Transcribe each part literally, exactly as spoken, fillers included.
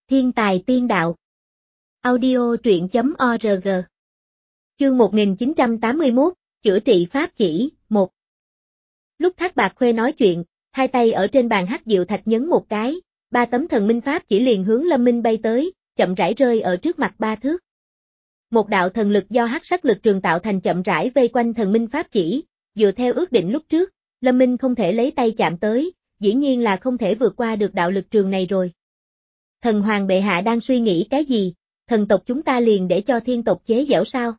Thiên tài tiên đạo. Audio truyện chấm org. Chương một nghìn chín trăm tám mươi mốt, chữa trị pháp chỉ, một. Lúc Thác Bạt Khuê nói chuyện, hai tay ở trên bàn hắc diệu thạch nhấn một cái, ba tấm thần minh pháp chỉ liền hướng Lâm Minh bay tới, chậm rãi rơi ở trước mặt ba thước. Một đạo thần lực do hắc sắc lực trường tạo thành chậm rãi vây quanh thần minh pháp chỉ, dựa theo ước định lúc trước, Lâm Minh không thể lấy tay chạm tới, dĩ nhiên là không thể vượt qua được đạo lực trường này rồi. Thần hoàng bệ hạ đang suy nghĩ cái gì, thần tộc chúng ta liền để cho thiên tộc chế giễu sao?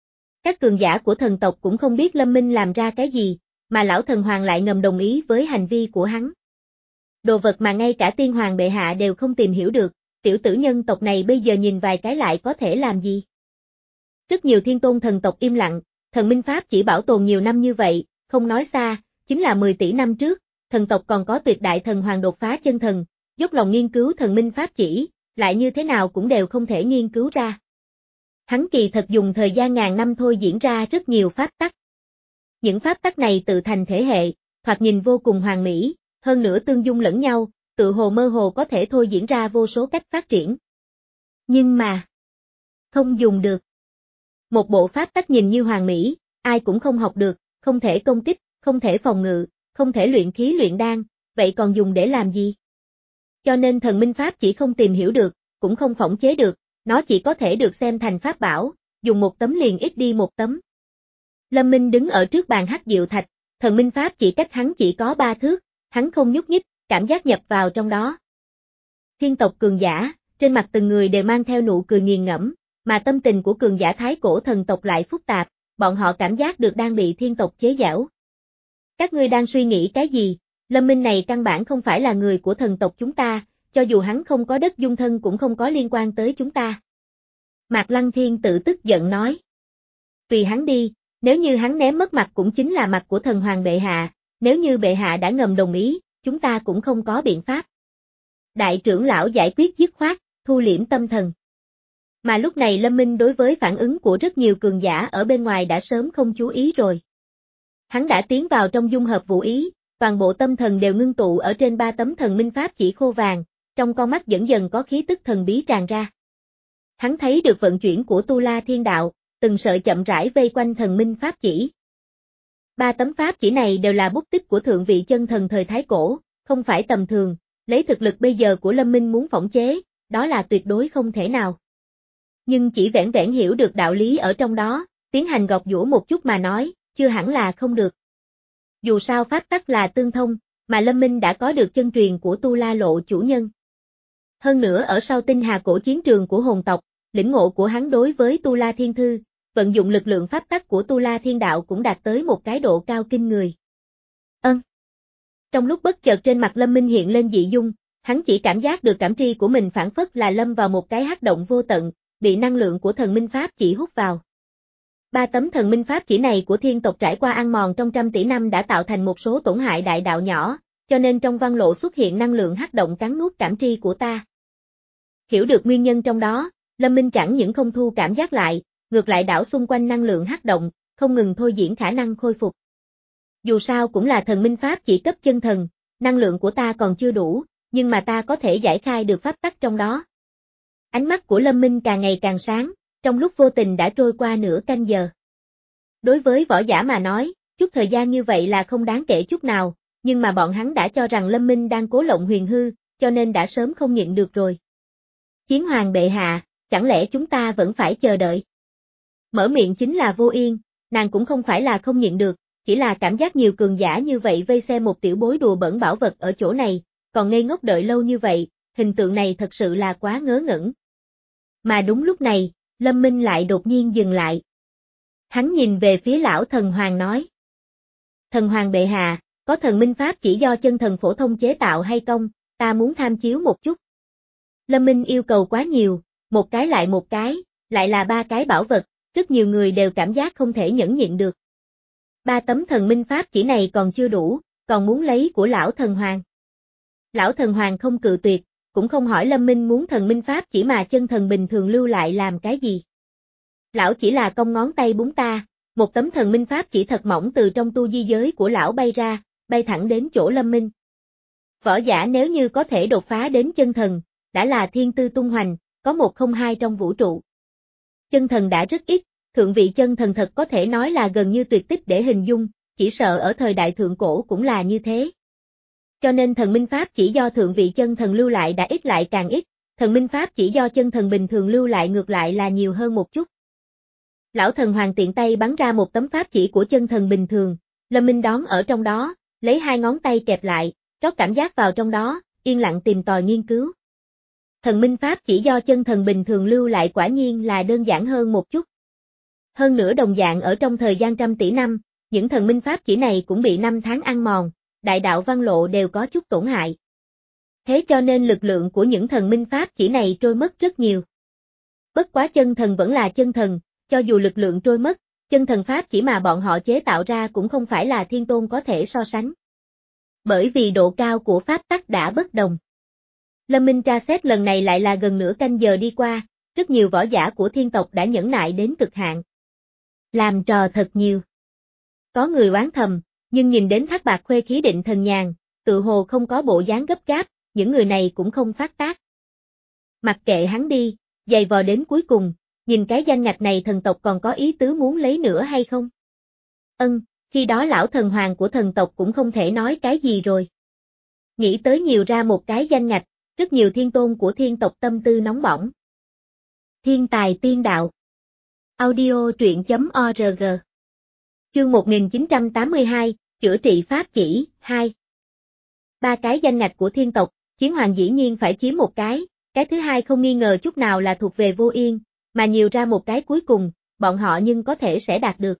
Các cường giả của thần tộc cũng không biết Lâm Minh làm ra cái gì, mà lão thần hoàng lại ngầm đồng ý với hành vi của hắn. Đồ vật mà ngay cả tiên hoàng bệ hạ đều không tìm hiểu được, tiểu tử nhân tộc này bây giờ nhìn vài cái lại có thể làm gì? Rất nhiều thiên tôn thần tộc im lặng, thần minh pháp chỉ bảo tồn nhiều năm như vậy, không nói xa, chính là mười tỷ năm trước, thần tộc còn có tuyệt đại thần hoàng đột phá chân thần, dốc lòng nghiên cứu thần minh pháp chỉ, lại như thế nào cũng đều không thể nghiên cứu ra. Hắn kỳ thật dùng thời gian ngàn năm thôi diễn ra rất nhiều pháp tắc. Những pháp tắc này tự thành thể hệ, thoạt nhìn vô cùng hoàn mỹ, hơn nữa tương dung lẫn nhau, tự hồ mơ hồ có thể thôi diễn ra vô số cách phát triển. Nhưng mà, không dùng được. Một bộ pháp tắc nhìn như hoàn mỹ, ai cũng không học được, không thể công kích, không thể phòng ngự, không thể luyện khí luyện đan, vậy còn dùng để làm gì? Cho nên thần minh pháp chỉ không tìm hiểu được, cũng không phỏng chế được, nó chỉ có thể được xem thành pháp bảo, dùng một tấm liền ít đi một tấm. Lâm Minh đứng ở trước bàn hắc diệu thạch, thần minh pháp chỉ cách hắn chỉ có ba thước, hắn không nhúc nhích, cảm giác nhập vào trong đó. Thiên tộc cường giả, trên mặt từng người đều mang theo nụ cười nghiền ngẫm, mà tâm tình của cường giả thái cổ thần tộc lại phức tạp, bọn họ cảm giác được đang bị thiên tộc chế giễu. Các ngươi đang suy nghĩ cái gì? Lâm Minh này căn bản không phải là người của thần tộc chúng ta, cho dù hắn không có đất dung thân cũng không có liên quan tới chúng ta. Mạc Lăng Thiên tự tức giận nói. Tùy hắn đi, nếu như hắn ném mất mặt cũng chính là mặt của thần hoàng bệ hạ, nếu như bệ hạ đã ngầm đồng ý, chúng ta cũng không có biện pháp. Đại trưởng lão giải quyết dứt khoát, thu liễm tâm thần. Mà lúc này Lâm Minh đối với phản ứng của rất nhiều cường giả ở bên ngoài đã sớm không chú ý rồi. Hắn đã tiến vào trong dung hợp vũ ý, toàn bộ tâm thần đều ngưng tụ ở trên ba tấm thần minh pháp chỉ khô vàng, trong con mắt dần dần có khí tức thần bí tràn ra. Hắn thấy được vận chuyển của Tu La Thiên Đạo, từng sợi chậm rãi vây quanh thần minh pháp chỉ. Ba tấm pháp chỉ này đều là bút tích của thượng vị chân thần thời Thái Cổ, không phải tầm thường, lấy thực lực bây giờ của Lâm Minh muốn phỏng chế, đó là tuyệt đối không thể nào. Nhưng chỉ vẻn vẻn hiểu được đạo lý ở trong đó, tiến hành gọt giũa một chút mà nói, chưa hẳn là không được. Dù sao pháp tắc là tương thông, mà Lâm Minh đã có được chân truyền của Tu La Lộ chủ nhân. Hơn nữa ở sau tinh hà cổ chiến trường của hồn tộc, lĩnh ngộ của hắn đối với Tu La Thiên Thư, vận dụng lực lượng pháp tắc của Tu La Thiên Đạo cũng đạt tới một cái độ cao kinh người. Ân. Trong lúc bất chợt trên mặt Lâm Minh hiện lên dị dung, hắn chỉ cảm giác được cảm tri của mình phản phất là lâm vào một cái hắc động vô tận, bị năng lượng của thần minh pháp chỉ hút vào. Ba tấm thần minh pháp chỉ này của thiên tộc trải qua ăn mòn trong trăm tỷ năm đã tạo thành một số tổn hại đại đạo nhỏ, cho nên trong văn lộ xuất hiện năng lượng hắc động cắn nuốt cảm tri của ta. Hiểu được nguyên nhân trong đó, Lâm Minh chẳng những không thu cảm giác lại, ngược lại đảo xung quanh năng lượng hắc động, không ngừng thôi diễn khả năng khôi phục. Dù sao cũng là thần minh pháp chỉ cấp chân thần, năng lượng của ta còn chưa đủ, nhưng mà ta có thể giải khai được pháp tắc trong đó. Ánh mắt của Lâm Minh càng ngày càng sáng, trong lúc vô tình đã trôi qua nửa canh giờ. Đối với võ giả mà nói, chút thời gian như vậy là không đáng kể chút nào, nhưng mà bọn hắn đã cho rằng Lâm Minh đang cố lộng huyền hư, cho nên đã sớm không nhịn được rồi. Chiến hoàng bệ hạ, chẳng lẽ chúng ta vẫn phải chờ đợi? Mở miệng chính là Vô Yên, nàng cũng không phải là không nhịn được, chỉ là cảm giác nhiều cường giả như vậy vây xem một tiểu bối đùa bẩn bảo vật ở chỗ này, còn ngây ngốc đợi lâu như vậy, hình tượng này thật sự là quá ngớ ngẩn. Mà đúng lúc này, Lâm Minh lại đột nhiên dừng lại. Hắn nhìn về phía lão thần hoàng nói. Thần hoàng bệ hạ, có thần minh pháp chỉ do chân thần phổ thông chế tạo hay không, ta muốn tham chiếu một chút. Lâm Minh yêu cầu quá nhiều, một cái lại một cái, lại là ba cái bảo vật, rất nhiều người đều cảm giác không thể nhẫn nhịn được. Ba tấm thần minh pháp chỉ này còn chưa đủ, còn muốn lấy của lão thần hoàng. Lão thần hoàng không cự tuyệt, cũng không hỏi Lâm Minh muốn thần minh pháp chỉ mà chân thần bình thường lưu lại làm cái gì. Lão chỉ là cong ngón tay búng ta, một tấm thần minh pháp chỉ thật mỏng từ trong tu di giới của lão bay ra, bay thẳng đến chỗ Lâm Minh. Võ giả nếu như có thể đột phá đến chân thần, đã là thiên tư tung hoành, có một không hai trong vũ trụ. Chân thần đã rất ít, thượng vị chân thần thật có thể nói là gần như tuyệt tích để hình dung, chỉ sợ ở thời đại thượng cổ cũng là như thế. Cho nên thần minh pháp chỉ do thượng vị chân thần lưu lại đã ít lại càng ít, thần minh pháp chỉ do chân thần bình thường lưu lại ngược lại là nhiều hơn một chút. Lão thần hoàng tiện tay bắn ra một tấm pháp chỉ của chân thần bình thường, Lâm Minh đón ở trong đó, lấy hai ngón tay kẹp lại, rót cảm giác vào trong đó, yên lặng tìm tòi nghiên cứu. Thần minh pháp chỉ do chân thần bình thường lưu lại quả nhiên là đơn giản hơn một chút. Hơn nữa đồng dạng ở trong thời gian trăm tỷ năm, những thần minh pháp chỉ này cũng bị năm tháng ăn mòn, đại đạo văn lộ đều có chút tổn hại. Thế cho nên lực lượng của những thần minh pháp chỉ này trôi mất rất nhiều. Bất quá chân thần vẫn là chân thần, cho dù lực lượng trôi mất, chân thần pháp chỉ mà bọn họ chế tạo ra cũng không phải là thiên tôn có thể so sánh. Bởi vì độ cao của pháp tắc đã bất đồng. Lâm Minh tra xét lần này lại là gần nửa canh giờ đi qua, rất nhiều võ giả của thiên tộc đã nhẫn nại đến cực hạn. Làm trò thật nhiều. Có người oán thầm, nhưng nhìn đến Thác Bạt Khuê khí định thần nhàn, tự hồ không có bộ dáng gấp gáp, những người này cũng không phát tác. Mặc kệ hắn đi, giày vò đến cuối cùng, nhìn cái danh ngạch này thần tộc còn có ý tứ muốn lấy nữa hay không? Ân, khi đó lão thần hoàng của thần tộc cũng không thể nói cái gì rồi. Nghĩ tới nhiều ra một cái danh ngạch, rất nhiều thiên tôn của thiên tộc tâm tư nóng bỏng. Thiên tài tiên đạo. Audio truyện chấm org. Chương một nghìn chín trăm tám mươi hai, chữa trị pháp chỉ, hai. Ba cái danh ngạch của thiên tộc, Chiến Hoàng dĩ nhiên phải chiếm một cái, cái thứ hai không nghi ngờ chút nào là thuộc về Vô Yên, mà nhiều ra một cái cuối cùng, bọn họ nhưng có thể sẽ đạt được.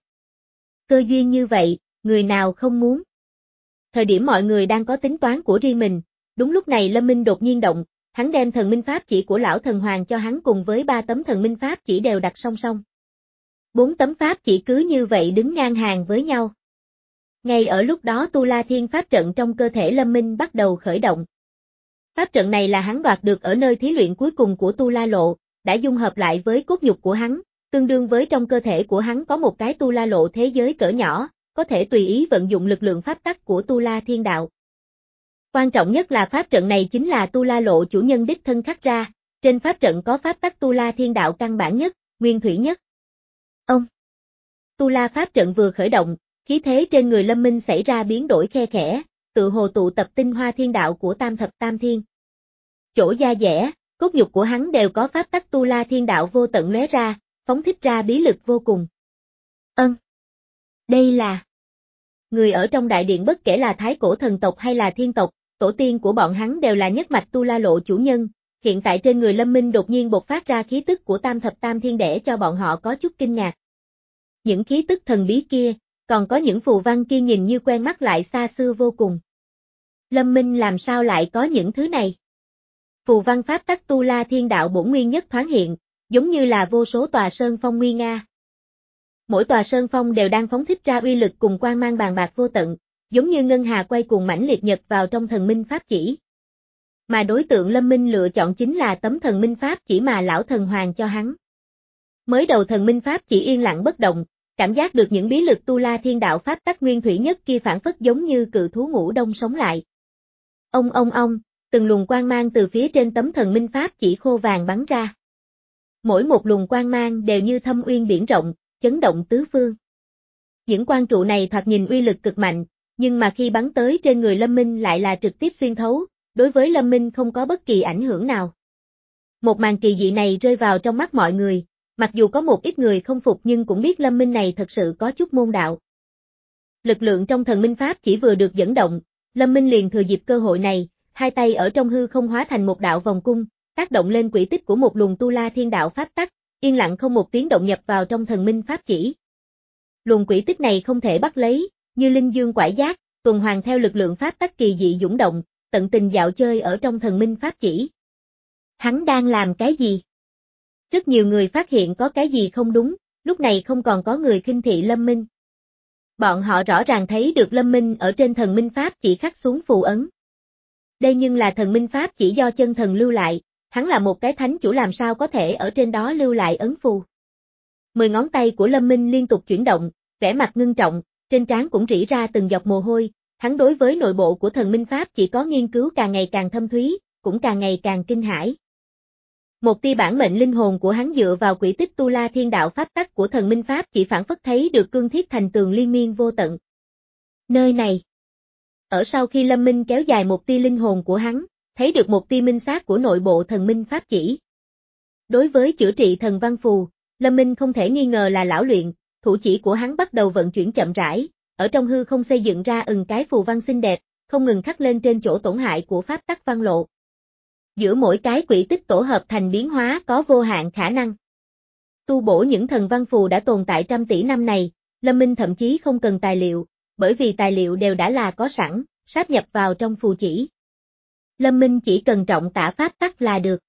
Cơ duyên như vậy, người nào không muốn. Thời điểm mọi người đang có tính toán của riêng mình, đúng lúc này Lâm Minh đột nhiên động, hắn đem thần minh pháp chỉ của lão thần hoàng cho hắn cùng với ba tấm thần minh pháp chỉ đều đặt song song. Bốn tấm pháp chỉ cứ như vậy đứng ngang hàng với nhau. Ngay ở lúc đó Tu La Thiên pháp trận trong cơ thể Lâm Minh bắt đầu khởi động. Pháp trận này là hắn đoạt được ở nơi thí luyện cuối cùng của Tu La Lộ, đã dung hợp lại với cốt nhục của hắn, tương đương với trong cơ thể của hắn có một cái Tu La Lộ thế giới cỡ nhỏ, có thể tùy ý vận dụng lực lượng pháp tắc của Tu La Thiên Đạo. Quan trọng nhất là pháp trận này chính là Tu La Lộ chủ nhân đích thân khắc ra, trên pháp trận có pháp tắc Tu La Thiên Đạo căn bản nhất, nguyên thủy nhất. Ông! Tu La pháp trận vừa khởi động, khí thế trên người Lâm Minh xảy ra biến đổi khe khẽ, tự hồ tụ tập tinh hoa thiên đạo của tam thập tam thiên. Chỗ da dẻ, cốt nhục của hắn đều có pháp tắc Tu La Thiên Đạo vô tận lóe ra, phóng thích ra bí lực vô cùng. Ân! Đây là... Người ở trong đại điện bất kể là thái cổ thần tộc hay là thiên tộc, tổ tiên của bọn hắn đều là nhất mạch Tu La Lộ chủ nhân, hiện tại trên người Lâm Minh đột nhiên bộc phát ra khí tức của tam thập tam thiên để cho bọn họ có chút kinh ngạc. Những khí tức thần bí kia, còn có những phù văn kia nhìn như quen mắt lại xa xưa vô cùng. Lâm Minh làm sao lại có những thứ này? Phù văn pháp tắc Tu La Thiên Đạo bổn nguyên nhất thoáng hiện, giống như là vô số tòa sơn phong nguy nga. Mỗi tòa sơn phong đều đang phóng thích ra uy lực cùng quang mang bàn bạc vô tận, giống như ngân hà quay cuồng mãnh liệt nhật vào trong thần minh pháp chỉ. Mà đối tượng Lâm Minh lựa chọn chính là tấm thần minh pháp chỉ mà lão thần hoàng cho hắn. Mới đầu thần minh pháp chỉ yên lặng bất động, cảm giác được những bí lực Tu La Thiên Đạo pháp tắc nguyên thủy nhất kia phản phất giống như cự thú ngủ đông sống lại. Ông ông ông, từng luồng quang mang từ phía trên tấm thần minh pháp chỉ khô vàng bắn ra. Mỗi một luồng quang mang đều như thâm uyên biển rộng, chấn động tứ phương. Những quang trụ này thoạt nhìn uy lực cực mạnh, nhưng mà khi bắn tới trên người Lâm Minh lại là trực tiếp xuyên thấu, đối với Lâm Minh không có bất kỳ ảnh hưởng nào. Một màn kỳ dị này rơi vào trong mắt mọi người, mặc dù có một ít người không phục nhưng cũng biết Lâm Minh này thật sự có chút môn đạo. Lực lượng trong thần minh pháp chỉ vừa được dẫn động, Lâm Minh liền thừa dịp cơ hội này, hai tay ở trong hư không hóa thành một đạo vòng cung, tác động lên quỹ tích của một luồng Tu La Thiên Đạo pháp tắc, yên lặng không một tiếng động nhập vào trong thần minh pháp chỉ. Luồng quỹ tích này không thể bắt lấy, như linh dương quải giác, tuần hoàn theo lực lượng pháp tắc kỳ dị dũng động, tận tình dạo chơi ở trong thần minh pháp chỉ. Hắn đang làm cái gì? Rất nhiều người phát hiện có cái gì không đúng, lúc này không còn có người khinh thị Lâm Minh. Bọn họ rõ ràng thấy được Lâm Minh ở trên thần minh pháp chỉ khắc xuống phù ấn. Đây nhưng là thần minh pháp chỉ do chân thần lưu lại, hắn là một cái thánh chủ làm sao có thể ở trên đó lưu lại ấn phù. Mười ngón tay của Lâm Minh liên tục chuyển động, vẻ mặt ngưng trọng, trên trán cũng rỉ ra từng giọt mồ hôi, hắn đối với nội bộ của thần minh pháp chỉ có nghiên cứu càng ngày càng thâm thúy, cũng càng ngày càng kinh hãi. Một tia bản mệnh linh hồn của hắn dựa vào quỹ tích tu la thiên đạo pháp tắc của thần minh pháp chỉ phản phất thấy được cương thiết thành tường liên miên vô tận. Nơi này. Ở sau khi Lâm Minh kéo dài một tia linh hồn của hắn, thấy được một tia minh xác của nội bộ thần minh pháp chỉ. Đối với chữa trị thần văn phù, Lâm Minh không thể nghi ngờ là lão luyện, thủ chỉ của hắn bắt đầu vận chuyển chậm rãi, ở trong hư không xây dựng ra từng cái phù văn xinh đẹp, không ngừng khắc lên trên chỗ tổn hại của pháp tắc văn lộ. Giữa mỗi cái quỹ tích tổ hợp thành biến hóa có vô hạn khả năng. Tu bổ những thần văn phù đã tồn tại trăm tỷ năm này, Lâm Minh thậm chí không cần tài liệu, bởi vì tài liệu đều đã là có sẵn, sáp nhập vào trong phù chỉ. Lâm Minh chỉ cần trọng tả pháp tắc là được.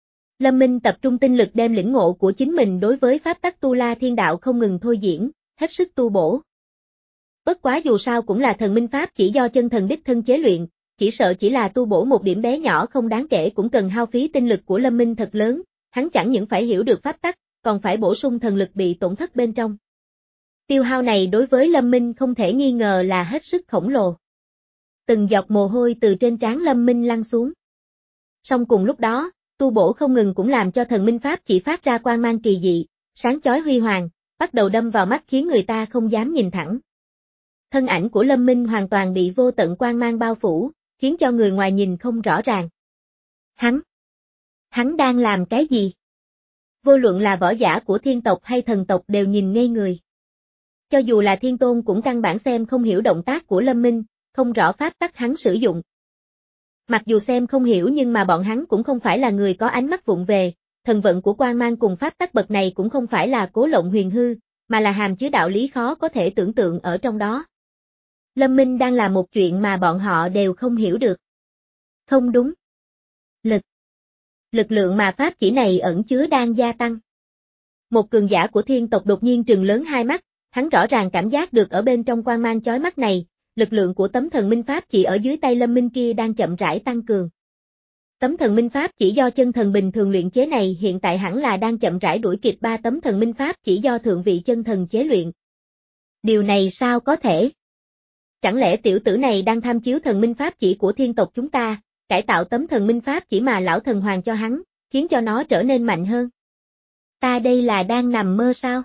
Lâm Minh tập trung tinh lực đem lĩnh ngộ của chính mình đối với pháp tắc tu la thiên đạo không ngừng thôi diễn, hết sức tu bổ. Bất quá dù sao cũng là thần minh pháp chỉ do chân thần đích thân chế luyện, chỉ sợ chỉ là tu bổ một điểm bé nhỏ không đáng kể cũng cần hao phí tinh lực của Lâm Minh thật lớn, hắn chẳng những phải hiểu được pháp tắc, còn phải bổ sung thần lực bị tổn thất bên trong. Tiêu hao này đối với Lâm Minh không thể nghi ngờ là hết sức khổng lồ. Từng giọt mồ hôi từ trên trán Lâm Minh lăn xuống. Song cùng lúc đó, tu bổ không ngừng cũng làm cho thần minh pháp chỉ phát ra quang mang kỳ dị, sáng chói huy hoàng, bắt đầu đâm vào mắt khiến người ta không dám nhìn thẳng. Thân ảnh của Lâm Minh hoàn toàn bị vô tận quang mang bao phủ, khiến cho người ngoài nhìn không rõ ràng. Hắn, hắn đang làm cái gì? Vô luận là võ giả của thiên tộc hay thần tộc đều nhìn ngây người. Cho dù là thiên tôn cũng căn bản xem không hiểu động tác của Lâm Minh, không rõ pháp tắc hắn sử dụng. Mặc dù xem không hiểu nhưng mà bọn hắn cũng không phải là người có ánh mắt vụng về, thần vận của quang mang cùng pháp tắc bậc này cũng không phải là cố lộng huyền hư, mà là hàm chứa đạo lý khó có thể tưởng tượng ở trong đó. Lâm Minh đang làm một chuyện mà bọn họ đều không hiểu được. Không đúng. Lực. Lực lượng mà pháp chỉ này ẩn chứa đang gia tăng. Một cường giả của thiên tộc đột nhiên trừng lớn hai mắt, hắn rõ ràng cảm giác được ở bên trong quang mang chói mắt này, lực lượng của tấm thần minh pháp chỉ ở dưới tay Lâm Minh kia đang chậm rãi tăng cường. Tấm thần minh pháp chỉ do chân thần bình thường luyện chế này hiện tại hẳn là đang chậm rãi đuổi kịp ba tấm thần minh pháp chỉ do thượng vị chân thần chế luyện. Điều này sao có thể? Chẳng lẽ tiểu tử này đang tham chiếu thần minh pháp chỉ của thiên tộc chúng ta, cải tạo tấm thần minh pháp chỉ mà lão thần hoàng cho hắn, khiến cho nó trở nên mạnh hơn? Ta đây là đang nằm mơ sao?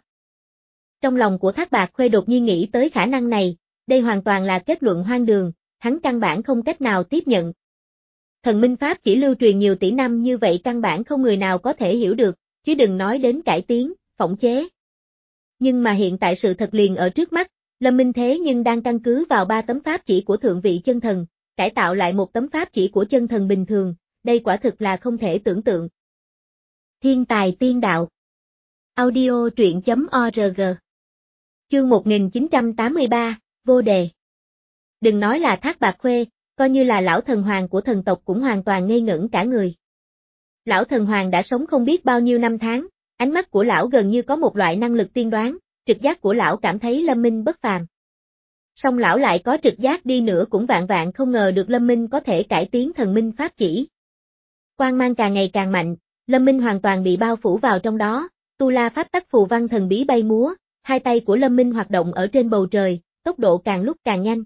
Trong lòng của Thác Bạt Khuê đột nhiên nghĩ tới khả năng này, đây hoàn toàn là kết luận hoang đường, hắn căn bản không cách nào tiếp nhận. Thần minh pháp chỉ lưu truyền nhiều tỷ năm như vậy căn bản không người nào có thể hiểu được, chứ đừng nói đến cải tiến, phỏng chế. Nhưng mà hiện tại sự thật liền ở trước mắt, Lâm Minh thế nhưng đang căn cứ vào ba tấm pháp chỉ của thượng vị chân thần, cải tạo lại một tấm pháp chỉ của chân thần bình thường, đây quả thực là không thể tưởng tượng. Thiên tài tiên đạo. Audio truyện chấm org. Chương một nghìn chín trăm tám mươi ba, vô đề. Đừng nói là Thác Bạt Khuê, coi như là lão thần hoàng của thần tộc cũng hoàn toàn ngây ngẩn cả người. Lão thần hoàng đã sống không biết bao nhiêu năm tháng, ánh mắt của lão gần như có một loại năng lực tiên đoán, trực giác của lão cảm thấy Lâm Minh bất phàm. Song lão lại có trực giác đi nữa cũng vạn vạn không ngờ được Lâm Minh có thể cải tiến thần minh pháp chỉ. Quang mang càng ngày càng mạnh, Lâm Minh hoàn toàn bị bao phủ vào trong đó, tu la pháp tắc phù văn thần bí bay múa, hai tay của Lâm Minh hoạt động ở trên bầu trời, tốc độ càng lúc càng nhanh.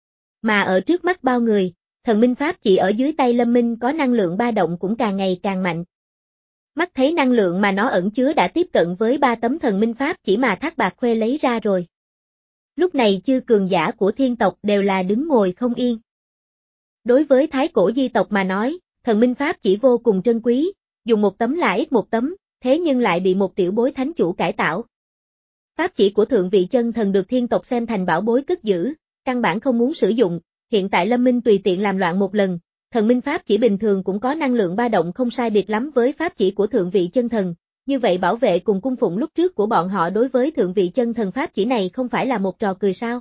Mà ở trước mắt bao người, thần minh pháp chỉ ở dưới tay Lâm Minh có năng lượng ba động cũng càng ngày càng mạnh. Mắt thấy năng lượng mà nó ẩn chứa đã tiếp cận với ba tấm thần minh pháp chỉ mà Thác Bạt Khuê lấy ra rồi. Lúc này chư cường giả của thiên tộc đều là đứng ngồi không yên. Đối với thái cổ di tộc mà nói, thần minh pháp chỉ vô cùng trân quý, dùng một tấm là ít một tấm, thế nhưng lại bị một tiểu bối thánh chủ cải tạo. Pháp chỉ của thượng vị chân thần được thiên tộc xem thành bảo bối cất giữ, căn bản không muốn sử dụng, hiện tại Lâm Minh tùy tiện làm loạn một lần, thần minh pháp chỉ bình thường cũng có năng lượng ba động không sai biệt lắm với pháp chỉ của thượng vị chân thần, như vậy bảo vệ cùng cung phụng lúc trước của bọn họ đối với thượng vị chân thần pháp chỉ này không phải là một trò cười sao?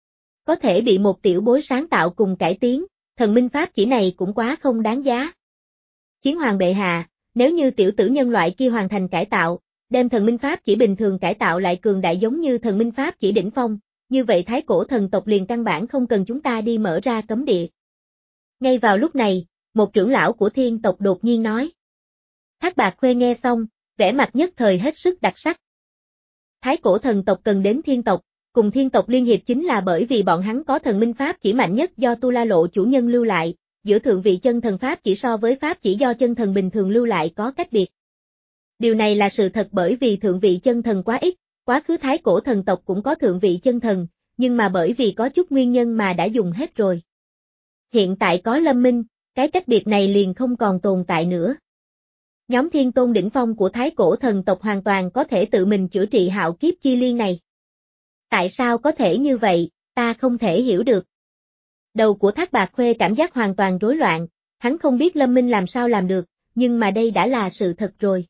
Có thể bị một tiểu bối sáng tạo cùng cải tiến, thần minh pháp chỉ này cũng quá không đáng giá. Chiến hoàng bệ hạ, nếu như tiểu tử nhân loại kia hoàn thành cải tạo, đem thần minh pháp chỉ bình thường cải tạo lại cường đại giống như thần minh pháp chỉ đỉnh phong, như vậy thái cổ thần tộc liền căn bản không cần chúng ta đi mở ra cấm địa. Ngay vào lúc này, một trưởng lão của thiên tộc đột nhiên nói. Thác Bạt Khuê nghe xong, vẻ mặt nhất thời hết sức đặc sắc. Thái cổ thần tộc cần đến thiên tộc, cùng thiên tộc liên hiệp chính là bởi vì bọn hắn có thần minh pháp chỉ mạnh nhất do Tu La Lộ chủ nhân lưu lại, giữa thượng vị chân thần pháp chỉ so với pháp chỉ do chân thần bình thường lưu lại có cách biệt. Điều này là sự thật bởi vì thượng vị chân thần quá ít, quá khứ thái cổ thần tộc cũng có thượng vị chân thần, nhưng mà bởi vì có chút nguyên nhân mà đã dùng hết rồi. Hiện tại có Lâm Minh, cái cách biệt này liền không còn tồn tại nữa. Nhóm thiên tôn đỉnh phong của thái cổ thần tộc hoàn toàn có thể tự mình chữa trị hạo kiếp chi liên này. Tại sao có thể như vậy, ta không thể hiểu được. Đầu của Thác Bạt Khuê cảm giác hoàn toàn rối loạn, hắn không biết Lâm Minh làm sao làm được, nhưng mà đây đã là sự thật rồi.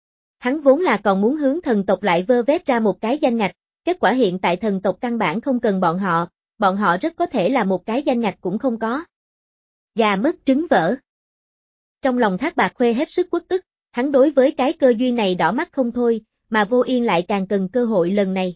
Hắn vốn là còn muốn hướng thần tộc lại vơ vét ra một cái danh ngạch, kết quả hiện tại thần tộc căn bản không cần bọn họ, bọn họ rất có thể là một cái danh ngạch cũng không có. Gà mất trứng vỡ. Trong lòng Thác Bạt Khuê hết sức uất ức, hắn đối với cái cơ duyên này đỏ mắt không thôi, mà Vô Yên lại càng cần cơ hội lần này.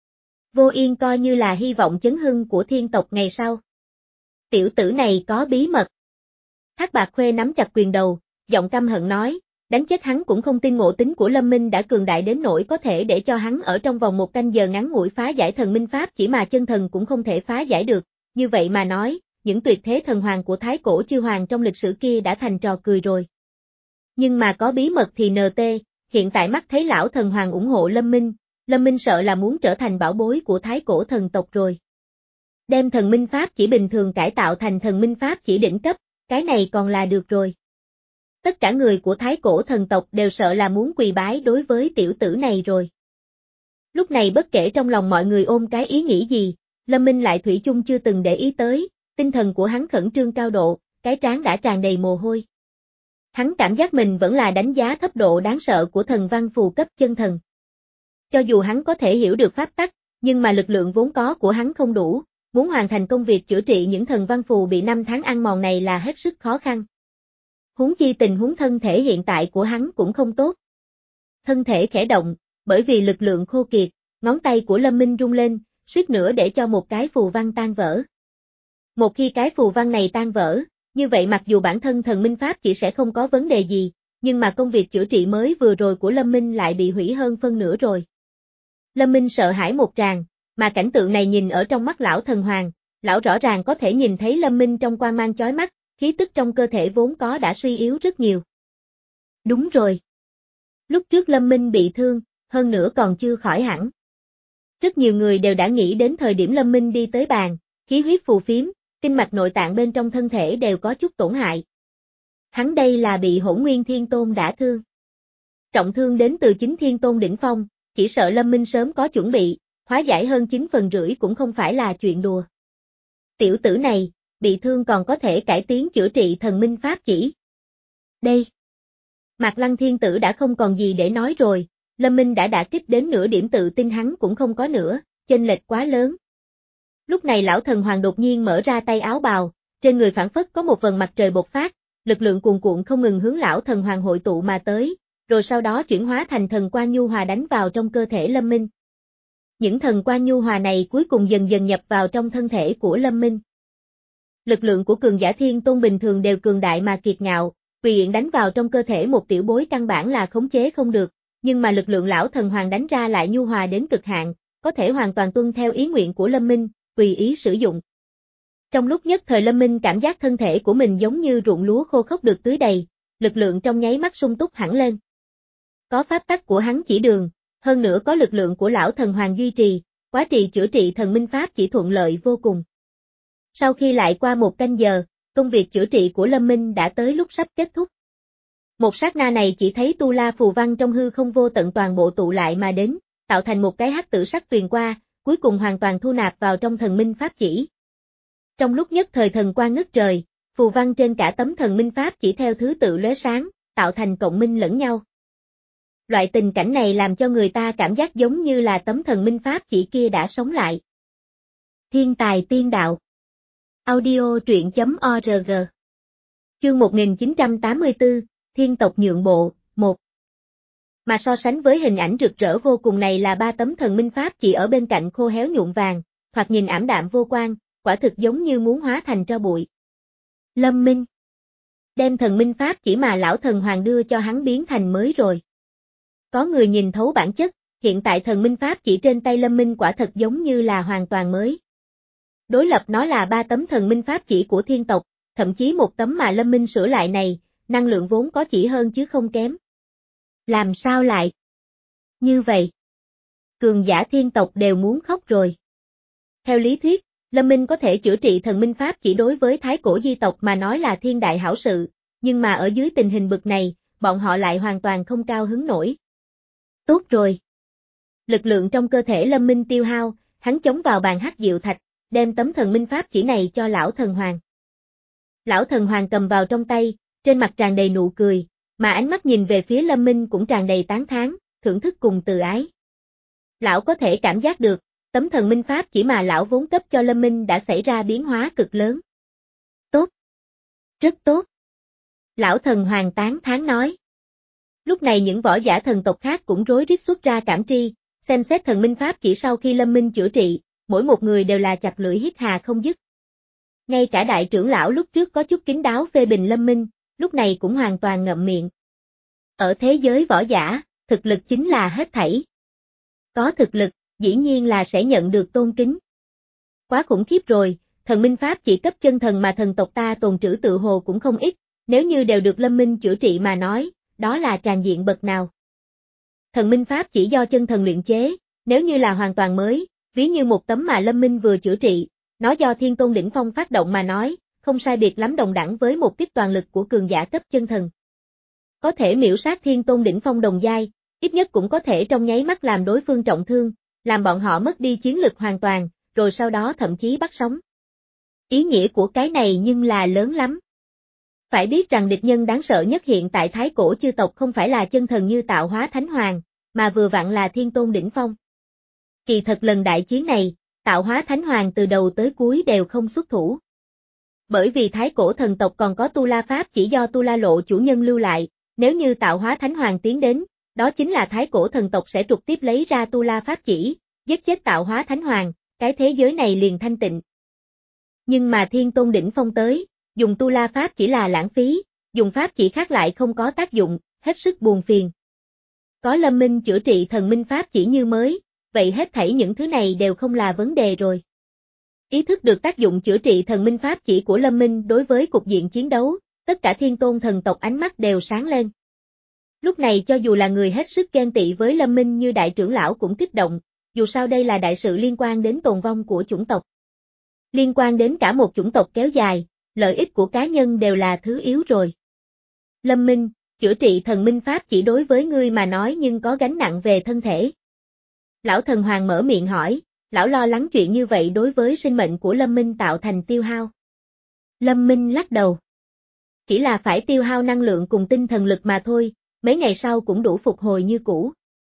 Vô Yên coi như là hy vọng chấn hưng của thiên tộc ngày sau. Tiểu tử này có bí mật. Thác Bạt Khuê nắm chặt quyền đầu, giọng căm hận nói, đánh chết hắn cũng không tin ngộ tính của Lâm Minh đã cường đại đến nỗi có thể để cho hắn ở trong vòng một canh giờ ngắn ngủi phá giải thần minh pháp chỉ mà chân thần cũng không thể phá giải được, như vậy mà nói, những tuyệt thế thần hoàng của thái cổ chư hoàng trong lịch sử kia đã thành trò cười rồi. Nhưng mà có bí mật thì en tê, hiện tại mắt thấy lão thần hoàng ủng hộ Lâm Minh, Lâm Minh sợ là muốn trở thành bảo bối của thái cổ thần tộc rồi. Đem thần minh pháp chỉ bình thường cải tạo thành thần minh pháp chỉ đỉnh cấp, cái này còn là được rồi. Tất cả người của thái cổ thần tộc đều sợ là muốn quỳ bái đối với tiểu tử này rồi. Lúc này bất kể trong lòng mọi người ôm cái ý nghĩ gì, Lâm Minh lại thủy chung chưa từng để ý tới, tinh thần của hắn khẩn trương cao độ, cái trán đã tràn đầy mồ hôi. Hắn cảm giác mình vẫn là đánh giá thấp độ đáng sợ của thần văn phù cấp chân thần. Cho dù hắn có thể hiểu được pháp tắc, nhưng mà lực lượng vốn có của hắn không đủ, muốn hoàn thành công việc chữa trị những thần văn phù bị năm tháng ăn mòn này là hết sức khó khăn. Huống chi tình huống thân thể hiện tại của hắn cũng không tốt. Thân thể khẽ động, bởi vì lực lượng khô kiệt, ngón tay của Lâm Minh rung lên, suýt nữa để cho một cái phù văn tan vỡ. Một khi cái phù văn này tan vỡ, như vậy mặc dù bản thân thần minh pháp chỉ sẽ không có vấn đề gì, nhưng mà công việc chữa trị mới vừa rồi của Lâm Minh lại bị hủy hơn phân nửa rồi. Lâm Minh sợ hãi một tràng, mà cảnh tượng này nhìn ở trong mắt lão thần hoàng, lão rõ ràng có thể nhìn thấy Lâm Minh trong quang mang chói mắt, khí tức trong cơ thể vốn có đã suy yếu rất nhiều. Đúng rồi. Lúc trước Lâm Minh bị thương, hơn nữa còn chưa khỏi hẳn. Rất nhiều người đều đã nghĩ đến thời điểm Lâm Minh đi tới bàn, khí huyết phù phiếm, kinh mạch nội tạng bên trong thân thể đều có chút tổn hại. Hắn đây là bị Hỗn Nguyên Thiên Tôn đả thương. Trọng thương đến từ chính Thiên Tôn đỉnh phong, chỉ sợ Lâm Minh sớm có chuẩn bị, hóa giải hơn chín phần rưỡi cũng không phải là chuyện đùa. Tiểu tử này, bị thương còn có thể cải tiến chữa trị thần minh pháp chỉ. Đây. Mạc Lăng Thiên Tử đã không còn gì để nói rồi, Lâm Minh đã đả kích đến nửa điểm tự tin hắn cũng không có nữa, chênh lệch quá lớn. Lúc này lão thần hoàng đột nhiên mở ra tay áo bào, trên người phản phất có một vầng mặt trời bộc phát, lực lượng cuồn cuộn không ngừng hướng lão thần hoàng hội tụ mà tới, rồi sau đó chuyển hóa thành thần quang nhu hòa đánh vào trong cơ thể Lâm Minh. Những thần quang nhu hòa này cuối cùng dần dần nhập vào trong thân thể của Lâm Minh. Lực lượng của cường giả thiên tôn bình thường đều cường đại mà kiệt ngạo, tùy ý đánh vào trong cơ thể một tiểu bối căn bản là khống chế không được, nhưng mà lực lượng lão thần hoàng đánh ra lại nhu hòa đến cực hạn, có thể hoàn toàn tuân theo ý nguyện của Lâm Minh, tùy ý sử dụng. Trong lúc nhất thời Lâm Minh cảm giác thân thể của mình giống như ruộng lúa khô khốc được tưới đầy, lực lượng trong nháy mắt sung túc hẳn lên. Có pháp tắc của hắn chỉ đường, hơn nữa có lực lượng của lão thần hoàng duy trì, quá trình chữa trị thần minh pháp chỉ thuận lợi vô cùng. Sau khi lại qua một canh giờ, công việc chữa trị của Lâm Minh đã tới lúc sắp kết thúc. Một sát na này chỉ thấy tu la phù văn trong hư không vô tận toàn bộ tụ lại mà đến, tạo thành một cái hắc tử sắc tuyền qua, cuối cùng hoàn toàn thu nạp vào trong thần minh pháp chỉ. Trong lúc nhất thời thần quang ngất trời, phù văn trên cả tấm thần minh pháp chỉ theo thứ tự lóe sáng, tạo thành cộng minh lẫn nhau. Loại tình cảnh này làm cho người ta cảm giác giống như là tấm thần minh pháp chỉ kia đã sống lại. Thiên tài tiên đạo. Audio truyện chấm org. Chương một nghìn chín trăm tám mươi tư, Thiên tộc nhượng bộ, một. Mà so sánh với hình ảnh rực rỡ vô cùng này là ba tấm thần minh pháp chỉ ở bên cạnh khô héo nhuộm vàng, thoạt nhìn ảm đạm vô quang, quả thực giống như muốn hóa thành tro bụi. Lâm Minh. Đem thần minh pháp chỉ mà lão thần hoàng đưa cho hắn biến thành mới rồi. Có người nhìn thấu bản chất, hiện tại thần minh pháp chỉ trên tay Lâm Minh quả thật giống như là hoàn toàn mới. Đối lập nó là ba tấm thần minh pháp chỉ của thiên tộc, thậm chí một tấm mà Lâm Minh sửa lại này, năng lượng vốn có chỉ hơn chứ không kém. Làm sao lại? Như vậy, cường giả thiên tộc đều muốn khóc rồi. Theo lý thuyết, Lâm Minh có thể chữa trị thần minh pháp chỉ đối với thái cổ di tộc mà nói là thiên đại hảo sự, nhưng mà ở dưới tình hình bực này, bọn họ lại hoàn toàn không cao hứng nổi. Tốt rồi. Lực lượng trong cơ thể Lâm Minh tiêu hao, hắn chống vào bàn hắc diệu thạch, đem tấm thần minh pháp chỉ này cho lão thần hoàng. Lão thần hoàng cầm vào trong tay, trên mặt tràn đầy nụ cười, mà ánh mắt nhìn về phía Lâm Minh cũng tràn đầy tán thán, thưởng thức cùng từ ái. Lão có thể cảm giác được, tấm thần minh pháp chỉ mà lão vốn cấp cho Lâm Minh đã xảy ra biến hóa cực lớn. Tốt. Rất tốt. Lão thần hoàng tán thán nói. Lúc này những võ giả thần tộc khác cũng rối rít xuất ra cảm tri, xem xét thần minh pháp chỉ sau khi Lâm Minh chữa trị, mỗi một người đều là chặt lưỡi hít hà không dứt. Ngay cả đại trưởng lão lúc trước có chút kín đáo phê bình Lâm Minh, lúc này cũng hoàn toàn ngậm miệng. Ở thế giới võ giả, thực lực chính là hết thảy. Có thực lực, dĩ nhiên là sẽ nhận được tôn kính. Quá khủng khiếp rồi, thần minh pháp chỉ cấp chân thần mà thần tộc ta tồn trữ tự hồ cũng không ít, nếu như đều được Lâm Minh chữa trị mà nói, đó là tràn diện bậc nào. Thần minh pháp chỉ do chân thần luyện chế, nếu như là hoàn toàn mới, ví như một tấm mà Lâm Minh vừa chữa trị, nó do Thiên Tôn đỉnh phong phát động mà nói, không sai biệt lắm đồng đẳng với một kích toàn lực của cường giả cấp chân thần. Có thể miểu sát Thiên Tôn đỉnh phong đồng giai, ít nhất cũng có thể trong nháy mắt làm đối phương trọng thương, làm bọn họ mất đi chiến lực hoàn toàn, rồi sau đó thậm chí bắt sống. Ý nghĩa của cái này nhưng là lớn lắm. Phải biết rằng địch nhân đáng sợ nhất hiện tại thái cổ chư tộc không phải là chân thần như Tạo Hóa Thánh Hoàng, mà vừa vặn là Thiên Tôn đỉnh phong. Kỳ thật lần đại chiến này, Tạo Hóa Thánh Hoàng từ đầu tới cuối đều không xuất thủ. Bởi vì thái cổ thần tộc còn có Tu La Pháp chỉ do Tu La Lộ chủ nhân lưu lại, nếu như Tạo Hóa Thánh Hoàng tiến đến, đó chính là thái cổ thần tộc sẽ trực tiếp lấy ra Tu La Pháp chỉ, giết chết Tạo Hóa Thánh Hoàng, cái thế giới này liền thanh tịnh. Nhưng mà Thiên Tôn đỉnh phong tới, dùng Tu La Pháp chỉ là lãng phí, dùng pháp chỉ khác lại không có tác dụng, hết sức buồn phiền. Có Lâm Minh chữa trị thần minh pháp chỉ như mới, vậy hết thảy những thứ này đều không là vấn đề rồi. Ý thức được tác dụng chữa trị thần minh pháp chỉ của Lâm Minh đối với cục diện chiến đấu, tất cả Thiên Tôn thần tộc ánh mắt đều sáng lên. Lúc này cho dù là người hết sức ghen tị với Lâm Minh như đại trưởng lão cũng kích động, dù sao đây là đại sự liên quan đến tồn vong của chủng tộc. Liên quan đến cả một chủng tộc kéo dài, lợi ích của cá nhân đều là thứ yếu rồi. Lâm Minh, chữa trị thần minh pháp chỉ đối với ngươi mà nói nhưng có gánh nặng về thân thể. Lão thần hoàng mở miệng hỏi, lão lo lắng chuyện như vậy đối với sinh mệnh của Lâm Minh tạo thành tiêu hao. Lâm Minh lắc đầu. Chỉ là phải tiêu hao năng lượng cùng tinh thần lực mà thôi, mấy ngày sau cũng đủ phục hồi như cũ.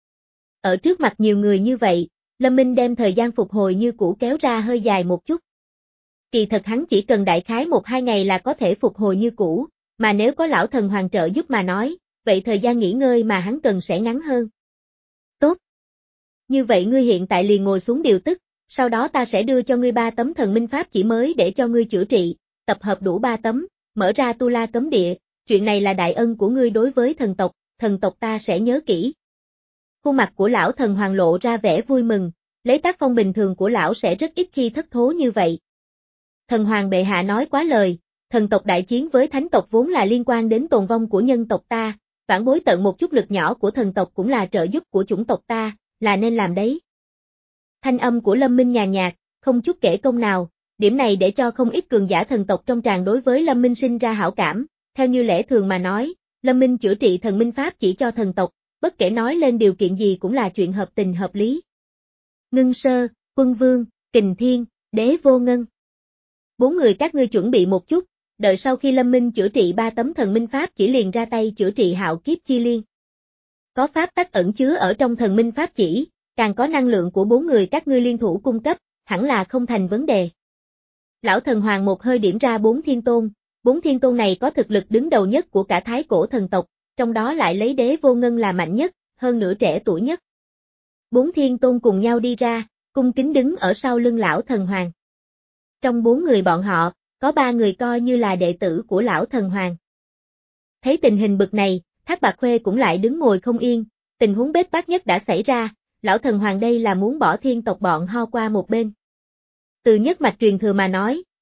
Ở trước mặt nhiều người như vậy, Lâm Minh đem thời gian phục hồi như cũ kéo ra hơi dài một chút. Kỳ thật hắn chỉ cần đại khái một hai ngày là có thể phục hồi như cũ, mà nếu có lão thần hoàng trợ giúp mà nói, vậy thời gian nghỉ ngơi mà hắn cần sẽ ngắn hơn. Tốt. Như vậy ngươi hiện tại liền ngồi xuống điều tức, sau đó ta sẽ đưa cho ngươi ba tấm thần minh pháp chỉ mới để cho ngươi chữa trị, tập hợp đủ ba tấm, mở ra Tu La cấm địa, chuyện này là đại ân của ngươi đối với thần tộc, thần tộc ta sẽ nhớ kỹ. Khuôn mặt của lão thần hoàng lộ ra vẻ vui mừng, lấy tác phong bình thường của lão sẽ rất ít khi thất thố như vậy. Thần hoàng bệ hạ nói quá lời, thần tộc đại chiến với thánh tộc vốn là liên quan đến tồn vong của nhân tộc ta, phản bối tận một chút lực nhỏ của thần tộc cũng là trợ giúp của chủng tộc ta, là nên làm đấy. Thanh âm của Lâm Minh nhàn nhạt, không chút kể công nào, điểm này để cho không ít cường giả thần tộc trong tràng đối với Lâm Minh sinh ra hảo cảm, theo như lẽ thường mà nói, Lâm Minh chữa trị thần minh pháp chỉ cho thần tộc, bất kể nói lên điều kiện gì cũng là chuyện hợp tình hợp lý. Ngưng Sơ, Quân Vương, Kình Thiên, Đế Vô Ngân. Bốn người các ngươi chuẩn bị một chút, đợi sau khi Lâm Minh chữa trị ba tấm thần minh pháp chỉ liền ra tay chữa trị hạo kiếp chi liên. Có pháp tắc ẩn chứa ở trong thần minh pháp chỉ, càng có năng lượng của bốn người các ngươi liên thủ cung cấp, hẳn là không thành vấn đề. Lão thần hoàng một hơi điểm ra bốn thiên tôn, bốn thiên tôn này có thực lực đứng đầu nhất của cả thái cổ thần tộc, trong đó lại lấy Đế Vô Ngân là mạnh nhất, hơn nữa trẻ tuổi nhất. Bốn thiên tôn cùng nhau đi ra, cung kính đứng ở sau lưng lão thần hoàng. Trong bốn người bọn họ, có ba người coi như là đệ tử của lão thần hoàng. Thấy tình hình bực này, Thác Bạt Khuê cũng lại đứng ngồi không yên, tình huống bết bát nhất đã xảy ra, lão thần hoàng đây là muốn bỏ thiên tộc bọn ho qua một bên. Từ nhất mạch truyền thừa mà nói,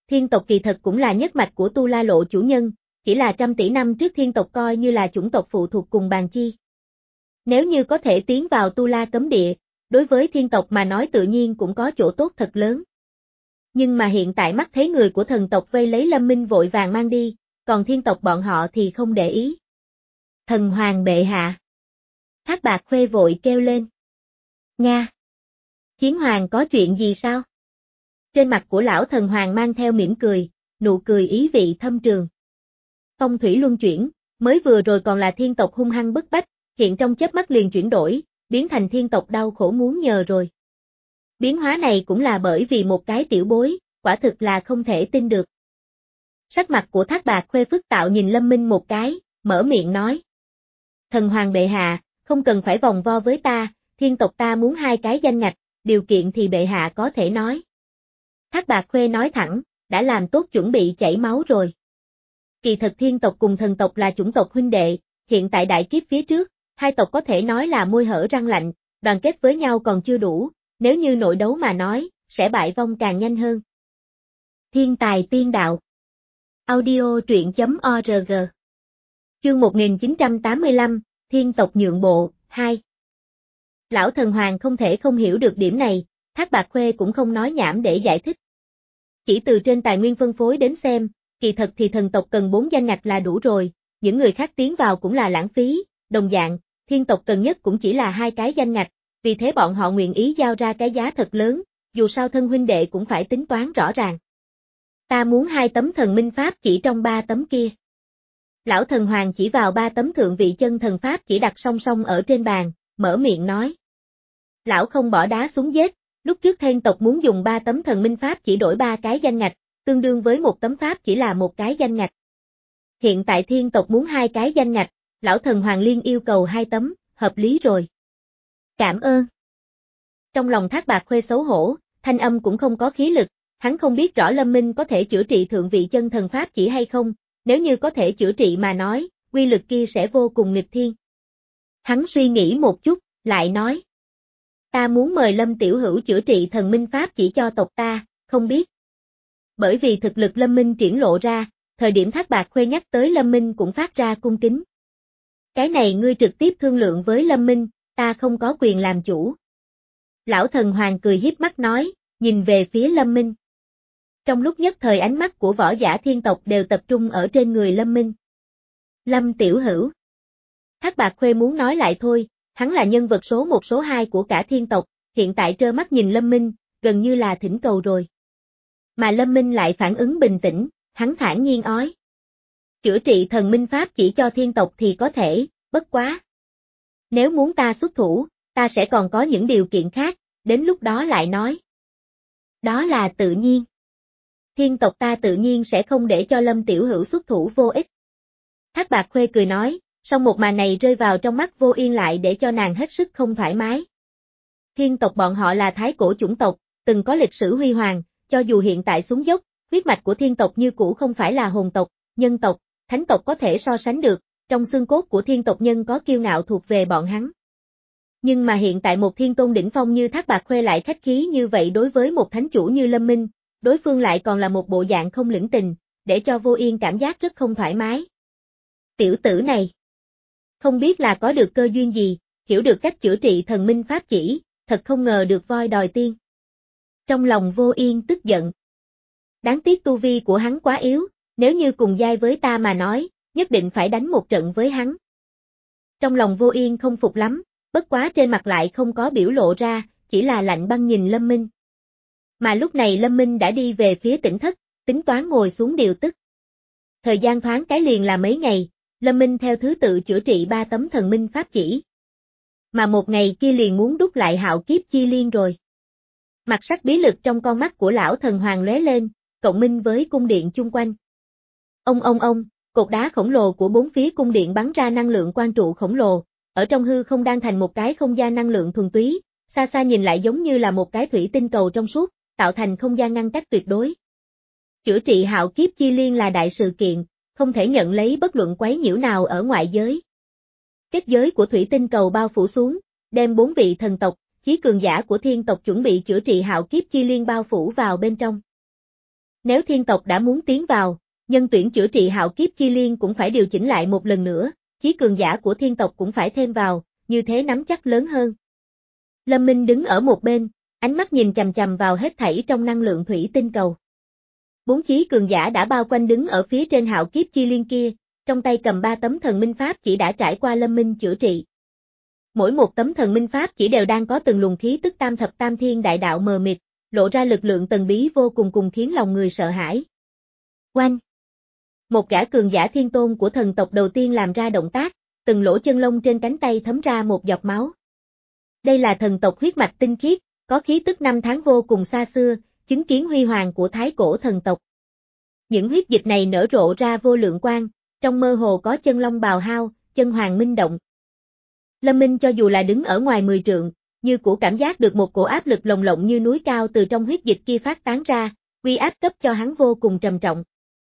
thiên tộc kỳ thật cũng là nhất mạch của Tu La Lộ chủ nhân, chỉ là trăm tỷ năm trước thiên tộc coi như là chủng tộc phụ thuộc cùng bàn chi. Nếu như có thể tiến vào Tu La cấm địa, đối với thiên tộc mà nói tự nhiên cũng có chỗ tốt thật lớn. Nhưng mà hiện tại mắt thấy người của thần tộc vây lấy Lâm Minh vội vàng mang đi, còn thiên tộc bọn họ thì không để ý. Thần hoàng bệ hạ. Thác Bạc Khuê vội kêu lên. Nga. Chiến hoàng có chuyện gì sao? Trên mặt của lão thần hoàng mang theo mỉm cười, nụ cười ý vị thâm trường. Phong thủy luân chuyển, mới vừa rồi còn là thiên tộc hung hăng bức bách, hiện trong chớp mắt liền chuyển đổi, biến thành thiên tộc đau khổ muốn nhờ rồi. Biến hóa này cũng là bởi vì một cái tiểu bối, quả thực là không thể tin được. Sắc mặt của Thác Bạc Khuê phức tạo nhìn Lâm Minh một cái, mở miệng nói. Thần hoàng bệ hạ, không cần phải vòng vo với ta, thiên tộc ta muốn hai cái danh ngạch, điều kiện thì bệ hạ có thể nói. Thác Bạc Khuê nói thẳng, đã làm tốt chuẩn bị chảy máu rồi. Kỳ thật thiên tộc cùng thần tộc là chủng tộc huynh đệ, hiện tại đại kiếp phía trước, hai tộc có thể nói là môi hở răng lạnh, đoàn kết với nhau còn chưa đủ, nếu như nội đấu mà nói, sẽ bại vong càng nhanh hơn. Thiên tài tiên đạo. Audio truyện chấm org. Chương một nghìn chín trăm tám mươi lăm, Thiên tộc nhượng bộ, hai. Lão thần hoàng không thể không hiểu được điểm này, Thác Bạc Khuê cũng không nói nhảm để giải thích. Chỉ từ trên tài nguyên phân phối đến xem, kỳ thật thì thần tộc cần bốn danh ngạch là đủ rồi, những người khác tiến vào cũng là lãng phí, đồng dạng, thiên tộc cần nhất cũng chỉ là hai cái danh ngạch, vì thế bọn họ nguyện ý giao ra cái giá thật lớn, dù sao thân huynh đệ cũng phải tính toán rõ ràng. Ta muốn hai tấm thần minh pháp chỉ trong ba tấm kia. Lão thần hoàng chỉ vào ba tấm thượng vị chân thần pháp chỉ đặt song song ở trên bàn, mở miệng nói. Lão không bỏ đá xuống giếc, lúc trước thiên tộc muốn dùng ba tấm thần minh pháp chỉ đổi ba cái danh ngạch, tương đương với một tấm pháp chỉ là một cái danh ngạch. Hiện tại thiên tộc muốn hai cái danh ngạch, lão thần hoàng liên yêu cầu hai tấm, hợp lý rồi. Cảm ơn. Trong lòng Thác Bạc Khuê xấu hổ, thanh âm cũng không có khí lực, hắn không biết rõ Lâm Minh có thể chữa trị thượng vị chân thần pháp chỉ hay không, nếu như có thể chữa trị mà nói, quy lực kia sẽ vô cùng nghịch thiên. Hắn suy nghĩ một chút, lại nói. Ta muốn mời Lâm Tiểu Hữu chữa trị thần minh pháp chỉ cho tộc ta, không biết. Bởi vì thực lực Lâm Minh triển lộ ra, thời điểm Thác Bạc Khuê nhắc tới Lâm Minh cũng phát ra cung kính. Cái này ngươi trực tiếp thương lượng với Lâm Minh, ta không có quyền làm chủ. Lão thần hoàng cười hiếp mắt nói, nhìn về phía Lâm Minh. Trong lúc nhất thời ánh mắt của võ giả thiên tộc đều tập trung ở trên người Lâm Minh. Lâm Tiểu Hữu. Thác Bạc Khuê muốn nói lại thôi, hắn là nhân vật số một số hai của cả thiên tộc, hiện tại trơ mắt nhìn Lâm Minh, gần như là thỉnh cầu rồi. Mà Lâm Minh lại phản ứng bình tĩnh, hắn thản nhiên nói. Chữa trị thần minh pháp chỉ cho thiên tộc thì có thể, bất quá. Nếu muốn ta xuất thủ, ta sẽ còn có những điều kiện khác, đến lúc đó lại nói. Đó là tự nhiên. Thiên tộc ta tự nhiên sẽ không để cho Lâm Tiểu Hữu xuất thủ vô ích. Thác Bạc Khuê cười nói, song một màn này rơi vào trong mắt Vô Yên lại để cho nàng hết sức không thoải mái. Thiên tộc bọn họ là thái cổ chủng tộc, từng có lịch sử huy hoàng, cho dù hiện tại xuống dốc, huyết mạch của thiên tộc như cũ không phải là hồn tộc, nhân tộc, thánh tộc có thể so sánh được, trong xương cốt của thiên tộc nhân có kiêu ngạo thuộc về bọn hắn. Nhưng mà hiện tại một thiên tôn đỉnh phong như Thác Bạc Khuê lại khách khí như vậy đối với một thánh chủ như Lâm Minh, đối phương lại còn là một bộ dạng không lĩnh tình, để cho Vô Yên cảm giác rất không thoải mái. Tiểu tử này, không biết là có được cơ duyên gì, hiểu được cách chữa trị thần minh pháp chỉ, thật không ngờ được voi đòi tiên. Trong lòng Vô Yên tức giận. Đáng tiếc tu vi của hắn quá yếu, nếu như cùng giai với ta mà nói, nhất định phải đánh một trận với hắn. Trong lòng Vô Yên không phục lắm, bất quá trên mặt lại không có biểu lộ ra, chỉ là lạnh băng nhìn Lâm Minh. Mà lúc này Lâm Minh đã đi về phía tỉnh thất, tính toán ngồi xuống điều tức. Thời gian thoáng cái liền là mấy ngày, Lâm Minh theo thứ tự chữa trị ba tấm thần minh pháp chỉ. Mà một ngày kia liền muốn đúc lại hạo kiếp chi liên rồi. Mặt sắc bí lực trong con mắt của lão thần hoàng lóe lên, cộng minh với cung điện chung quanh. Ông ông ông, cột đá khổng lồ của bốn phía cung điện bắn ra năng lượng quang trụ khổng lồ, ở trong hư không đang thành một cái không gian năng lượng thuần túy, xa xa nhìn lại giống như là một cái thủy tinh cầu trong suốt, tạo thành không gian ngăn cách tuyệt đối. Chữa trị hạo kiếp chi liên là đại sự kiện, không thể nhận lấy bất luận quấy nhiễu nào ở ngoại giới. Kết giới của thủy tinh cầu bao phủ xuống, đem bốn vị thần tộc, chí cường giả của thiên tộc chuẩn bị chữa trị hạo kiếp chi liên bao phủ vào bên trong. Nếu thiên tộc đã muốn tiến vào, nhân tuyển chữa trị hạo kiếp chi liên cũng phải điều chỉnh lại một lần nữa, chí cường giả của thiên tộc cũng phải thêm vào, như thế nắm chắc lớn hơn. Lâm Minh đứng ở một bên, ánh mắt nhìn chằm chằm vào hết thảy trong năng lượng thủy tinh cầu. Bốn chí cường giả đã bao quanh đứng ở phía trên hạo kiếp chi liên kia, trong tay cầm ba tấm thần minh pháp chỉ đã trải qua Lâm Minh chữa trị. Mỗi một tấm thần minh pháp chỉ đều đang có từng luồng khí tức tam thập tam thiên đại đạo mờ mịt, lộ ra lực lượng tầng bí vô cùng cùng khiến lòng người sợ hãi. Oanh! Một gã cường giả thiên tôn của thần tộc đầu tiên làm ra động tác, từng lỗ chân lông trên cánh tay thấm ra một giọt máu. Đây là thần tộc huyết mạch tinh khiết, có khí tức năm tháng vô cùng xa xưa, chứng kiến huy hoàng của thái cổ thần tộc. Những huyết dịch này nở rộ ra vô lượng quang, trong mơ hồ có chân long bào hao, chân hoàng minh động. Lâm Minh cho dù là đứng ở ngoài mười trượng, như cũ cảm giác được một cổ áp lực lồng lộng như núi cao từ trong huyết dịch kia phát tán ra, uy áp cấp cho hắn vô cùng trầm trọng.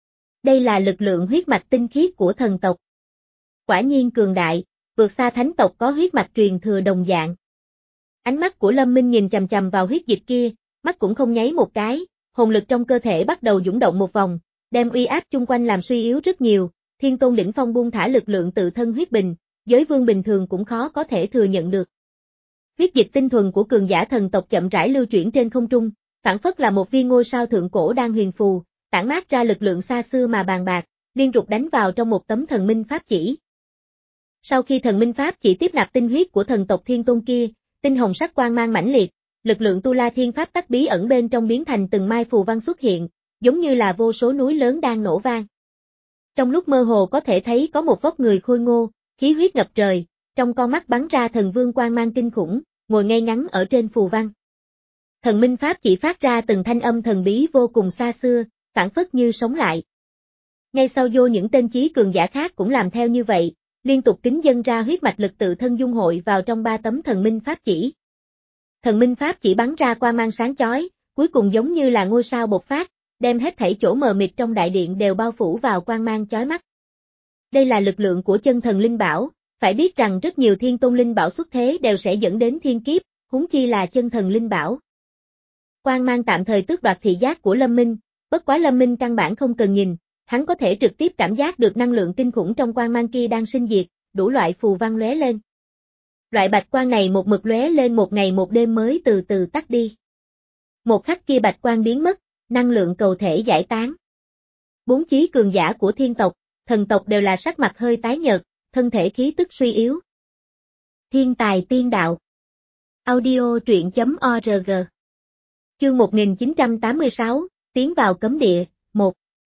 Đây là lực lượng huyết mạch tinh khiết của thần tộc. Quả nhiên cường đại, vượt xa thánh tộc có huyết mạch truyền thừa đồng dạng. Ánh mắt của Lâm Minh nhìn chằm chằm vào huyết dịch kia, mắt cũng không nháy một cái, hồn lực trong cơ thể bắt đầu dũng động một vòng, đem uy áp chung quanh làm suy yếu rất nhiều, thiên tôn đỉnh phong buông thả lực lượng tự thân huyết bình, giới vương bình thường cũng khó có thể thừa nhận được. Huyết dịch tinh thuần của cường giả thần tộc chậm rãi lưu chuyển trên không trung, phảng phất là một viên ngôi sao thượng cổ đang huyền phù, tản mát ra lực lượng xa xưa mà bàn bạc, liên tục đánh vào trong một tấm thần minh pháp chỉ. Sau khi thần minh pháp chỉ tiếp nạp tinh huyết của thần tộc thiên tôn kia, tinh hồng sắc quang mang mãnh liệt, lực lượng tu la thiên pháp tắc bí ẩn bên trong biến thành từng mai phù văn xuất hiện, giống như là vô số núi lớn đang nổ vang. Trong lúc mơ hồ có thể thấy có một vóc người khôi ngô, khí huyết ngập trời, trong con mắt bắn ra thần vương quang mang kinh khủng, ngồi ngay ngắn ở trên phù văn. Thần minh pháp chỉ phát ra từng thanh âm thần bí vô cùng xa xưa, phảng phất như sống lại. Ngay sau vô những tên chí cường giả khác cũng làm theo như vậy, liên tục kính dâng ra huyết mạch lực tự thân dung hội vào trong ba tấm thần minh pháp chỉ. Thần minh pháp chỉ bắn ra quang mang sáng chói, cuối cùng giống như là ngôi sao bộc phát, đem hết thảy chỗ mờ mịt trong đại điện đều bao phủ vào quang mang chói mắt. Đây là lực lượng của chân thần linh bảo, phải biết rằng rất nhiều thiên tôn linh bảo xuất thế đều sẽ dẫn đến thiên kiếp, huống chi là chân thần linh bảo. Quang mang tạm thời tước đoạt thị giác của Lâm Minh, bất quá Lâm Minh căn bản không cần nhìn, hắn có thể trực tiếp cảm giác được năng lượng kinh khủng trong quang mang kia đang sinh diệt, đủ loại phù văn lóe lên. Loại bạch quang này một mực lóe lên một ngày một đêm mới từ từ tắt đi. Một khắc kia bạch quang biến mất, năng lượng cầu thể giải tán. Bốn chí cường giả của thiên tộc, thần tộc đều là sắc mặt hơi tái nhợt, thân thể khí tức suy yếu. Thiên tài tiên đạo. Audio truyện chấm org. Chương một nghìn chín trăm tám mươi sáu, tiến vào cấm địa, một.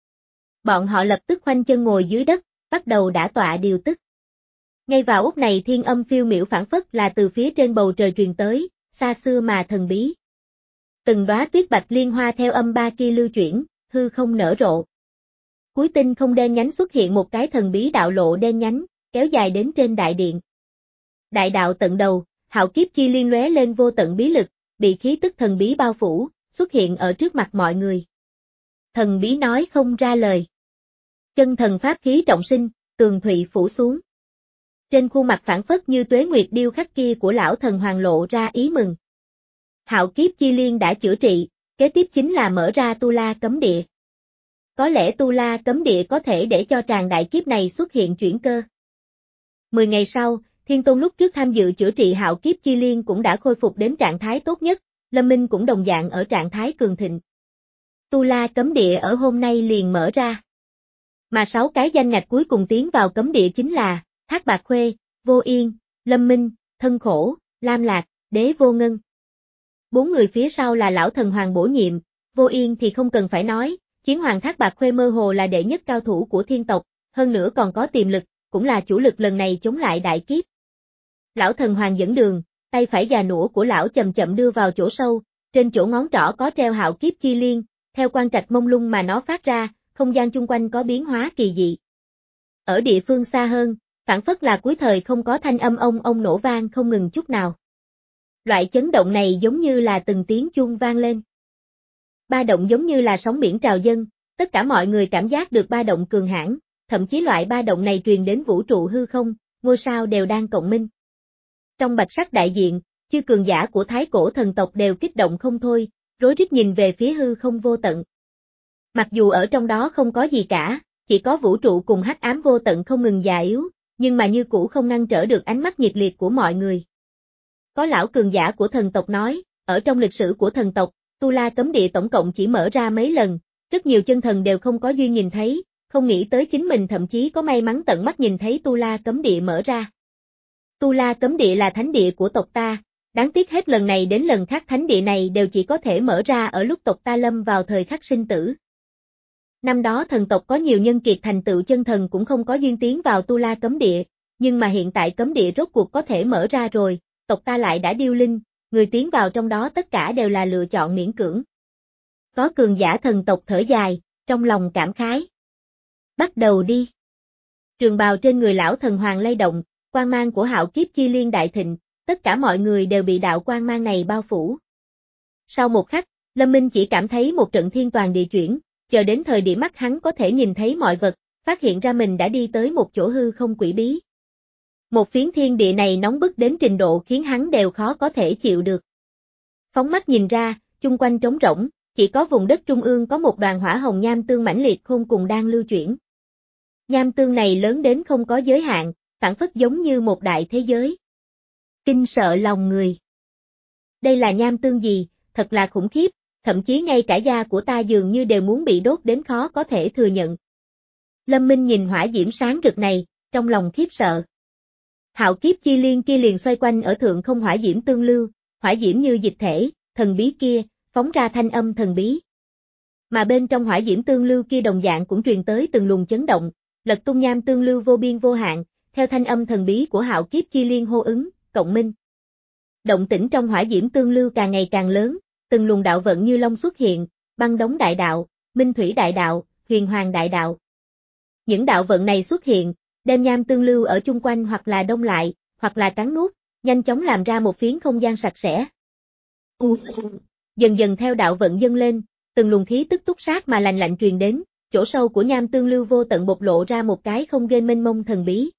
Bọn họ lập tức khoanh chân ngồi dưới đất, bắt đầu đả tọa điều tức. Ngay vào lúc này thiên âm phiêu miểu phảng phất là từ phía trên bầu trời truyền tới, xa xưa mà thần bí. Từng đóa tuyết bạch liên hoa theo âm ba kia lưu chuyển, hư không nở rộ. Cuối tinh không đen nhánh xuất hiện một cái thần bí đạo lộ đen nhánh, kéo dài đến trên đại điện. Đại đạo tận đầu, hạo kiếp chi liên lóe lên vô tận bí lực, bị khí tức thần bí bao phủ, xuất hiện ở trước mặt mọi người. Thần bí nói không ra lời. Chân thần pháp khí trọng sinh, tường thụy phủ xuống. Trên khuôn mặt phảng phất như tuế nguyệt điêu khắc kia của lão thần hoàng lộ ra ý mừng. Hạo kiếp chi liên đã chữa trị, kế tiếp chính là mở ra tu la cấm địa. Có lẽ tu la cấm địa có thể để cho tràng đại kiếp này xuất hiện chuyển cơ. Mười ngày sau, Thiên Tôn lúc trước tham dự chữa trị hạo kiếp chi liên cũng đã khôi phục đến trạng thái tốt nhất, Lâm Minh cũng đồng dạng ở trạng thái cường thịnh. Tu la cấm địa ở hôm nay liền mở ra. Mà sáu cái danh ngạch cuối cùng tiến vào cấm địa chính là Thác Bạc Khuê, Vô Yên, Lâm Minh, Thân Khổ, Lam Lạc, Đế Vô Ngân. Bốn người phía sau là lão thần hoàng bổ nhiệm, Vô Yên thì không cần phải nói, chiến hoàng Thác Bạc Khuê mơ hồ là đệ nhất cao thủ của thiên tộc, hơn nữa còn có tiềm lực, cũng là chủ lực lần này chống lại đại kiếp. Lão thần hoàng dẫn đường, tay phải già nua của lão chậm chậm đưa vào chỗ sâu, trên chỗ ngón trỏ có treo hạo kiếp chi liên, theo quang trạch mông lung mà nó phát ra, không gian chung quanh có biến hóa kỳ dị. Ở địa phương xa hơn, phảng phất là cuối thời không có thanh âm ông ông nổ vang không ngừng chút nào. Loại chấn động này giống như là từng tiếng chuông vang lên. Ba động giống như là sóng biển trào dâng, tất cả mọi người cảm giác được ba động cường hãn, thậm chí loại ba động này truyền đến vũ trụ hư không, ngôi sao đều đang cộng minh. Trong bạch sắc đại diện, chư cường giả của thái cổ thần tộc đều kích động không thôi, rối rít nhìn về phía hư không vô tận. Mặc dù ở trong đó không có gì cả, chỉ có vũ trụ cùng hắc ám vô tận không ngừng già yếu, nhưng mà như cũ không ngăn trở được ánh mắt nhiệt liệt của mọi người. Có lão cường giả của thần tộc nói, ở trong lịch sử của thần tộc, Tu La cấm địa tổng cộng chỉ mở ra mấy lần, rất nhiều chân thần đều không có duyên nhìn thấy, không nghĩ tới chính mình thậm chí có may mắn tận mắt nhìn thấy Tu La cấm địa mở ra. Tu La cấm địa là thánh địa của tộc ta, đáng tiếc hết lần này đến lần khác thánh địa này đều chỉ có thể mở ra ở lúc tộc ta lâm vào thời khắc sinh tử. Năm đó thần tộc có nhiều nhân kiệt thành tựu chân thần cũng không có duyên tiến vào Tu La cấm địa, nhưng mà hiện tại cấm địa rốt cuộc có thể mở ra rồi, tộc ta lại đã điêu linh, người tiến vào trong đó tất cả đều là lựa chọn miễn cưỡng. Có cường giả thần tộc thở dài, trong lòng cảm khái. Bắt đầu đi. Trường bào trên người lão thần hoàng lay động, quang mang của hạo kiếp chi liên đại thịnh, tất cả mọi người đều bị đạo quang mang này bao phủ. Sau một khắc, Lâm Minh chỉ cảm thấy một trận thiên toàn địa chuyển, chờ đến thời điểm mắt hắn có thể nhìn thấy mọi vật, phát hiện ra mình đã đi tới một chỗ hư không quỷ bí. Một phiến thiên địa này nóng bức đến trình độ khiến hắn đều khó có thể chịu được. Phóng mắt nhìn ra, chung quanh trống rỗng, chỉ có vùng đất trung ương có một đoàn hỏa hồng nham tương mãnh liệt khôn cùng đang lưu chuyển. Nham tương này lớn đến không có giới hạn, phảng phất giống như một đại thế giới. Kinh sợ lòng người. Đây là nham tương gì, thật là khủng khiếp, thậm chí ngay cả da của ta dường như đều muốn bị đốt đến khó có thể thừa nhận. Lâm Minh nhìn hỏa diễm sáng rực này, trong lòng khiếp sợ. Hạo kiếp chi liên kia liền xoay quanh ở thượng không hỏa diễm tương lưu, hỏa diễm như dịch thể, thần bí kia, phóng ra thanh âm thần bí. Mà bên trong hỏa diễm tương lưu kia đồng dạng cũng truyền tới từng luồng chấn động, lật tung nham tương lưu vô biên vô hạn, theo thanh âm thần bí của hạo kiếp chi liên hô ứng, cộng minh. Động tĩnh trong hỏa diễm tương lưu càng ngày càng lớn, từng luồng đạo vận như long xuất hiện, băng đống đại đạo, minh thủy đại đạo, huyền hoàng đại đạo. Những đạo vận này xuất hiện, đem nham tương lưu ở chung quanh hoặc là đông lại, hoặc là cắn nuốt, nhanh chóng làm ra một phiến không gian sạch sẽ. U, dần dần theo đạo vận dâng lên, từng luồng khí tức túc sát mà lạnh lạnh truyền đến, chỗ sâu của nham tương lưu vô tận bộc lộ ra một cái không gian mênh mông thần bí.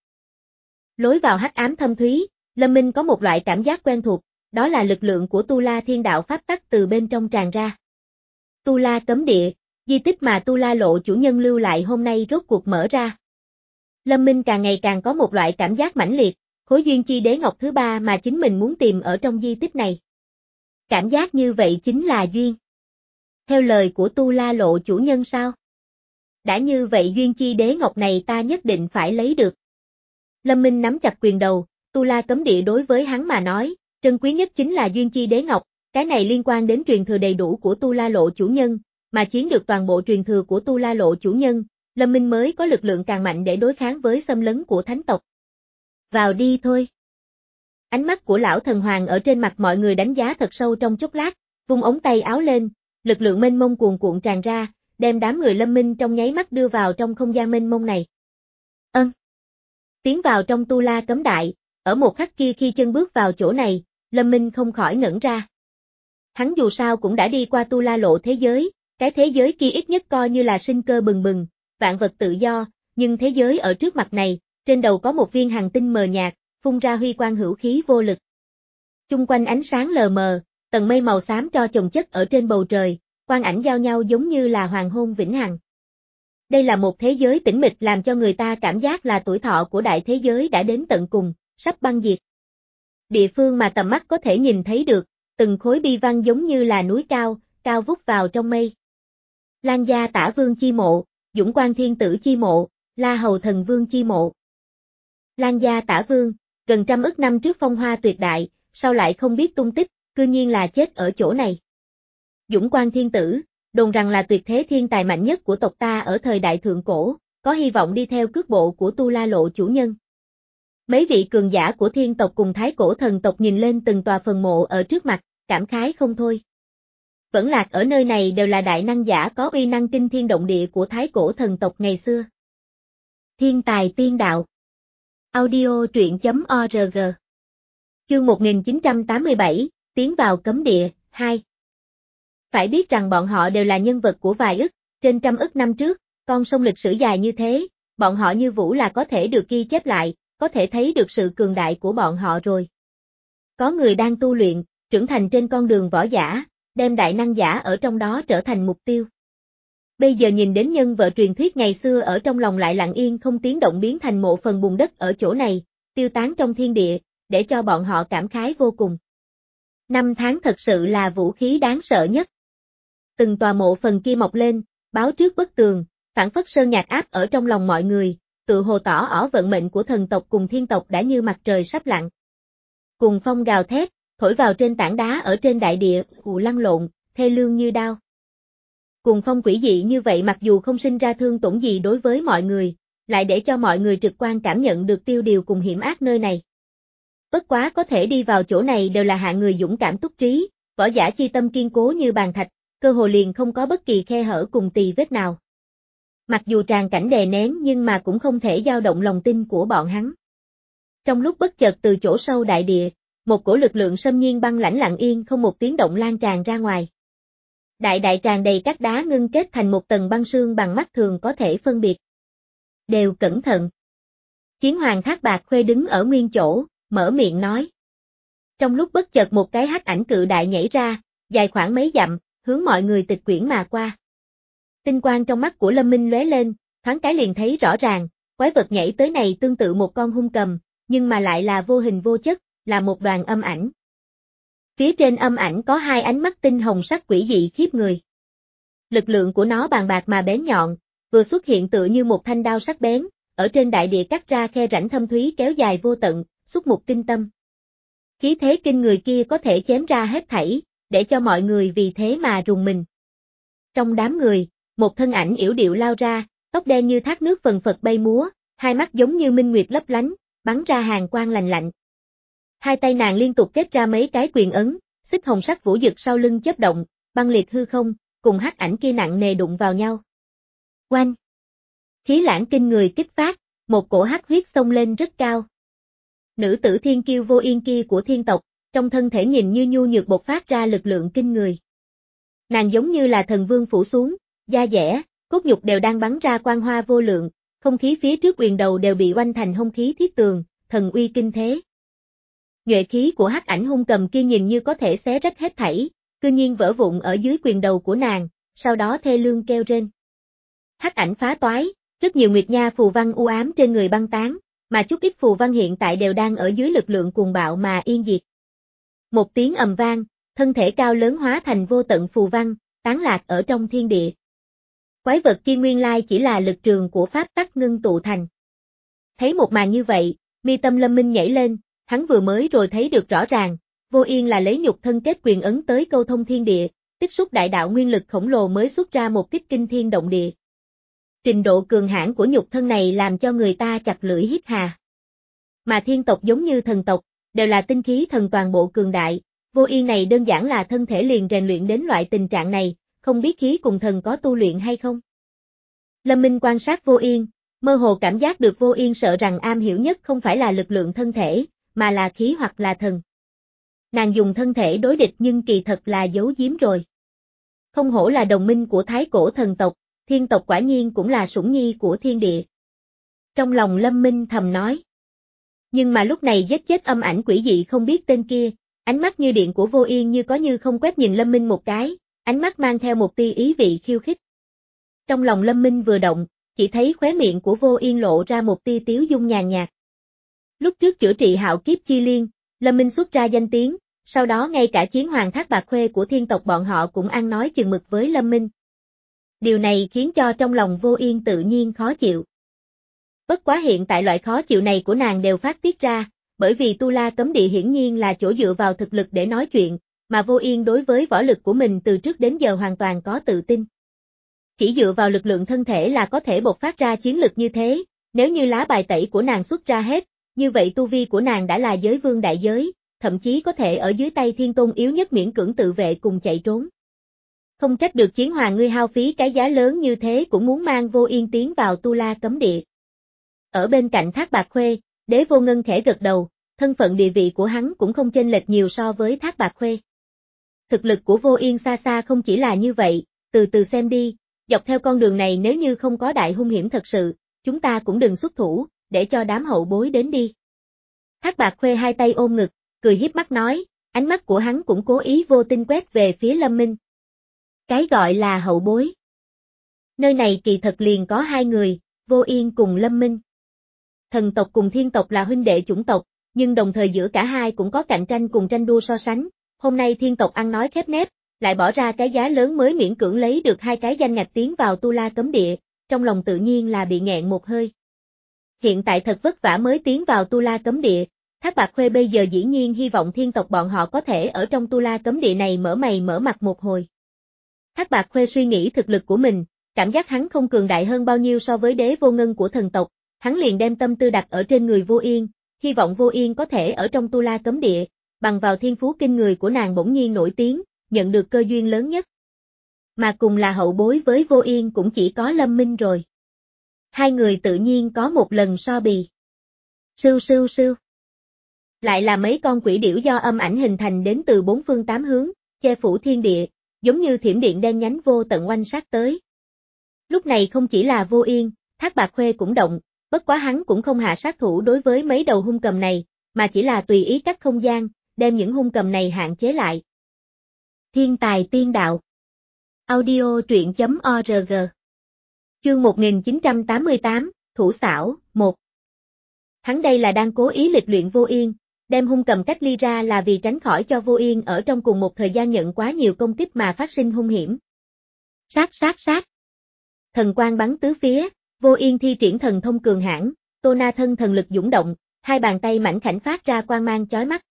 Lối vào hắc ám thâm thúy, Lâm Minh có một loại cảm giác quen thuộc, đó là lực lượng của Tu La thiên đạo pháp tắc từ bên trong tràn ra. Tu La cấm địa, di tích mà Tu La lộ chủ nhân lưu lại hôm nay rốt cuộc mở ra. Lâm Minh càng ngày càng có một loại cảm giác mãnh liệt, khối duyên chi đế ngọc thứ ba mà chính mình muốn tìm ở trong di tích này. Cảm giác như vậy chính là duyên. Theo lời của Tu La lộ chủ nhân sao? Đã như vậy duyên chi đế ngọc này ta nhất định phải lấy được. Lâm Minh nắm chặt quyền đầu, Tu La cấm địa đối với hắn mà nói, trân quý nhất chính là duyên chi đế ngọc, cái này liên quan đến truyền thừa đầy đủ của Tu La lộ chủ nhân, mà chiếm được toàn bộ truyền thừa của Tu La lộ chủ nhân, Lâm Minh mới có lực lượng càng mạnh để đối kháng với xâm lấn của thánh tộc. Vào đi thôi. Ánh mắt của lão thần hoàng ở trên mặt mọi người đánh giá thật sâu trong chốc lát, vung ống tay áo lên, lực lượng mênh mông cuồn cuộn tràn ra, đem đám người Lâm Minh trong nháy mắt đưa vào trong không gian mênh mông này. Ân. Tiến vào trong Tu La cấm đại, ở một khắc kia khi chân bước vào chỗ này, Lâm Minh không khỏi ngẩn ra. Hắn dù sao cũng đã đi qua Tu La lộ thế giới, cái thế giới kia ít nhất coi như là sinh cơ bừng bừng, vạn vật tự do, nhưng thế giới ở trước mặt này, trên đầu có một viên hành tinh mờ nhạt, phun ra huy quang hữu khí vô lực. Chung quanh ánh sáng lờ mờ, tầng mây màu xám tro chồng chất ở trên bầu trời, quang ảnh giao nhau giống như là hoàng hôn vĩnh hằng. Đây là một thế giới tĩnh mịch làm cho người ta cảm giác là tuổi thọ của đại thế giới đã đến tận cùng, sắp băng diệt. Địa phương mà tầm mắt có thể nhìn thấy được, từng khối bi văn giống như là núi cao, cao vút vào trong mây. Lan Gia Tả Vương chi mộ, Dũng Quan Thiên Tử chi mộ, La Hầu Thần Vương chi mộ. Lan Gia Tả Vương, gần trăm ức năm trước phong hoa tuyệt đại, sau lại không biết tung tích, cư nhiên là chết ở chỗ này. Dũng Quan Thiên Tử, đồn rằng là tuyệt thế thiên tài mạnh nhất của tộc ta ở thời đại thượng cổ, có hy vọng đi theo cước bộ của Tu La lộ chủ nhân. Mấy vị cường giả của thiên tộc cùng thái cổ thần tộc nhìn lên từng tòa phần mộ ở trước mặt, cảm khái không thôi. Vẫn lạc ở nơi này đều là đại năng giả có uy năng kinh thiên động địa của thái cổ thần tộc ngày xưa. Thiên tài tiên đạo. Audio truyện chấm org. Chương một nghìn chín trăm tám mươi bảy, tiến vào cấm địa, hai. Phải biết rằng bọn họ đều là nhân vật của vài ức, trên trăm ức năm trước, con sông lịch sử dài như thế, bọn họ như vũ là có thể được ghi chép lại, có thể thấy được sự cường đại của bọn họ rồi. Có người đang tu luyện, trưởng thành trên con đường võ giả, đem đại năng giả ở trong đó trở thành mục tiêu. Bây giờ nhìn đến nhân vợ truyền thuyết ngày xưa ở trong lòng lại lặng yên không tiếng động biến thành một phần bùn đất ở chỗ này, tiêu tán trong thiên địa, để cho bọn họ cảm khái vô cùng. Năm tháng thật sự là vũ khí đáng sợ nhất. Từng tòa mộ phần kia mọc lên, báo trước bức tường, phản phất sơn nhạc áp ở trong lòng mọi người, tự hồ tỏ ỏ vận mệnh của thần tộc cùng thiên tộc đã như mặt trời sắp lặn. Cùng phong gào thét, thổi vào trên tảng đá ở trên đại địa, ù lăn lộn, thê lương như đao. Cùng phong quỷ dị như vậy mặc dù không sinh ra thương tổn gì đối với mọi người, lại để cho mọi người trực quan cảm nhận được tiêu điều cùng hiểm ác nơi này. Bất quá có thể đi vào chỗ này đều là hạng người dũng cảm túc trí, võ giả chi tâm kiên cố như bàn thạch, cơ hồ liền không có bất kỳ khe hở cùng tì vết nào. Mặc dù tràn cảnh đè nén nhưng mà cũng không thể dao động lòng tin của bọn hắn. Trong lúc bất chợt từ chỗ sâu đại địa, một cổ lực lượng xâm nhiên băng lãnh lặng yên không một tiếng động lan tràn ra ngoài. Đại đại tràn đầy các đá ngưng kết thành một tầng băng sương bằng mắt thường có thể phân biệt. Đều cẩn thận. Chiến hoàng Thác Bạt Khuê đứng ở nguyên chỗ, mở miệng nói. Trong lúc bất chợt một cái hắc ảnh cự đại nhảy ra, dài khoảng mấy dặm, hướng mọi người tịch quyển mà qua. Tinh quang trong mắt của Lâm Minh lóe lên, thoáng cái liền thấy rõ ràng, quái vật nhảy tới này tương tự một con hung cầm, nhưng mà lại là vô hình vô chất, là một đoàn âm ảnh. Phía trên âm ảnh có hai ánh mắt tinh hồng sắc quỷ dị khiếp người. Lực lượng của nó bàn bạc mà bén nhọn, vừa xuất hiện tựa như một thanh đao sắc bén, ở trên đại địa cắt ra khe rãnh thâm thúy kéo dài vô tận, xúc mục kinh tâm. Khí thế kinh người kia có thể chém ra hết thảy, để cho mọi người vì thế mà rùng mình. Trong đám người, một thân ảnh yểu điệu lao ra, tóc đen như thác nước phần phật bay múa, hai mắt giống như minh nguyệt lấp lánh, bắn ra hàn quang lành lạnh. Hai tay nàng liên tục kết ra mấy cái quyền ấn, xích hồng sắc vũ dực sau lưng chớp động, băng liệt hư không, cùng hắc ảnh kia nặng nề đụng vào nhau. Oanh! Khí lãng kinh người kích phát, một cổ hắc huyết xông lên rất cao. Nữ tử thiên kiêu Vô Yên kia của thiên tộc, trong thân thể nhìn như nhu nhược bộc phát ra lực lượng kinh người. Nàng giống như là thần vương phủ xuống, da dẻ, cốt nhục đều đang bắn ra quang hoa vô lượng, không khí phía trước quyền đầu đều bị oanh thành hung khí thiết tường, thần uy kinh thế. Nhuệ khí của hắc ảnh hung cầm kia nhìn như có thể xé rách hết thảy, cư nhiên vỡ vụn ở dưới quyền đầu của nàng, sau đó thê lương kêu rên. Hắc ảnh phá toái, rất nhiều nguyệt nha phù văn u ám trên người băng tán, mà chút ít phù văn hiện tại đều đang ở dưới lực lượng cuồng bạo mà yên diệt. Một tiếng ầm vang, thân thể cao lớn hóa thành vô tận phù văn, tán lạc ở trong thiên địa. Quái vật kia nguyên lai chỉ là lực trường của pháp tắc ngưng tụ thành. Thấy một màn như vậy, mi tâm Lâm Minh nhảy lên, hắn vừa mới rồi thấy được rõ ràng, Vô Yên là lấy nhục thân kết quyền ấn tới câu thông thiên địa, tích xúc đại đạo nguyên lực khổng lồ mới xuất ra một kích kinh thiên động địa. Trình độ cường hãn của nhục thân này làm cho người ta chặt lưỡi hít hà. Mà thiên tộc giống như thần tộc, đều là tinh khí thần toàn bộ cường đại, Vô Yên này đơn giản là thân thể liền rèn luyện đến loại tình trạng này, không biết khí cùng thần có tu luyện hay không. Lâm Minh quan sát Vô Yên, mơ hồ cảm giác được Vô Yên sợ rằng am hiểu nhất không phải là lực lượng thân thể, mà là khí hoặc là thần. Nàng dùng thân thể đối địch nhưng kỳ thật là giấu giếm rồi. Không hổ là đồng minh của thái cổ thần tộc, thiên tộc quả nhiên cũng là sủng nhi của thiên địa. Trong lòng Lâm Minh thầm nói. Nhưng mà lúc này giết chết âm ảnh quỷ dị không biết tên kia, ánh mắt như điện của Vô Yên như có như không quét nhìn Lâm Minh một cái, ánh mắt mang theo một tia ý vị khiêu khích. Trong lòng Lâm Minh vừa động, chỉ thấy khóe miệng của Vô Yên lộ ra một tia tiếu dung nhàn nhạt. Lúc trước chữa trị hạo kiếp chi liên, Lâm Minh xuất ra danh tiếng, sau đó ngay cả chiến hoàng Thác Bạt Khuê của thiên tộc bọn họ cũng ăn nói chừng mực với Lâm Minh. Điều này khiến cho trong lòng Vô Yên tự nhiên khó chịu. Bất quá hiện tại loại khó chịu này của nàng đều phát tiết ra, bởi vì Tu La Cấm Địa hiển nhiên là chỗ dựa vào thực lực để nói chuyện, mà Vô Yên đối với võ lực của mình từ trước đến giờ hoàn toàn có tự tin. Chỉ dựa vào lực lượng thân thể là có thể bộc phát ra chiến lực như thế, nếu như lá bài tẩy của nàng xuất ra hết, như vậy tu vi của nàng đã là giới vương đại giới, thậm chí có thể ở dưới tay thiên tôn yếu nhất miễn cưỡng tự vệ cùng chạy trốn. Không trách được chiến hoàng ngươi hao phí cái giá lớn như thế cũng muốn mang Vô Yên tiến vào Tu La Cấm Địa. Ở bên cạnh Thác Bạt Khuê, Đế Vô Ngân khẽ gật đầu, thân phận địa vị của hắn cũng không chênh lệch nhiều so với Thác Bạt Khuê. Thực lực của Vô Yên xa xa không chỉ là như vậy, từ từ xem đi, dọc theo con đường này nếu như không có đại hung hiểm thật sự, chúng ta cũng đừng xuất thủ, để cho đám hậu bối đến đi. Thác Bạt Khuê hai tay ôm ngực, cười hiếp mắt nói, ánh mắt của hắn cũng cố ý vô tình quét về phía Lâm Minh. Cái gọi là hậu bối. Nơi này kỳ thật liền có hai người, Vô Yên cùng Lâm Minh. Thần tộc cùng thiên tộc là huynh đệ chủng tộc, nhưng đồng thời giữa cả hai cũng có cạnh tranh cùng tranh đua so sánh. Hôm nay thiên tộc ăn nói khép nép, lại bỏ ra cái giá lớn mới miễn cưỡng lấy được hai cái danh ngạch tiến vào Tu La cấm địa, trong lòng tự nhiên là bị nghẹn một hơi. Hiện tại thật vất vả mới tiến vào Tu La cấm địa, Thác Bạt Khuê bây giờ dĩ nhiên hy vọng thiên tộc bọn họ có thể ở trong Tu La cấm địa này mở mày mở mặt một hồi. Thác Bạt Khuê suy nghĩ thực lực của mình, cảm giác hắn không cường đại hơn bao nhiêu so với đế vô ngân của thần tộc, hắn liền đem tâm tư đặt ở trên người Vô Yên, hy vọng Vô Yên có thể ở trong Tu La cấm địa, bằng vào thiên phú kinh người của nàng bỗng nhiên nổi tiếng, nhận được cơ duyên lớn nhất. Mà cùng là hậu bối với Vô Yên cũng chỉ có Lâm Minh rồi. Hai người tự nhiên có một lần so bì. Sưu sưu sưu. Lại là mấy con quỷ điểu do âm ảnh hình thành đến từ bốn phương tám hướng, che phủ thiên địa, giống như thiểm điện đen nhánh vô tận oanh sát tới. Lúc này không chỉ là Vô Yên, Thác Bạt Khuê cũng động, bất quá hắn cũng không hạ sát thủ đối với mấy đầu hung cầm này, mà chỉ là tùy ý cắt không gian, đem những hung cầm này hạn chế lại. Thiên tài tiên đạo. Audio truyện chấm org. Chương một nghìn chín trăm tám mươi tám, Thủ xảo, một. Hắn đây là đang cố ý lịch luyện Vô Yên, đem hung cầm cách ly ra là vì tránh khỏi cho Vô Yên ở trong cùng một thời gian nhận quá nhiều công kích mà phát sinh hung hiểm. Sát sát sát. Thần quang bắn tứ phía, Vô Yên thi triển thần thông cường hãn, Tô Na thân thần lực dũng động, hai bàn tay mảnh khảnh phát ra quang mang chói mắt.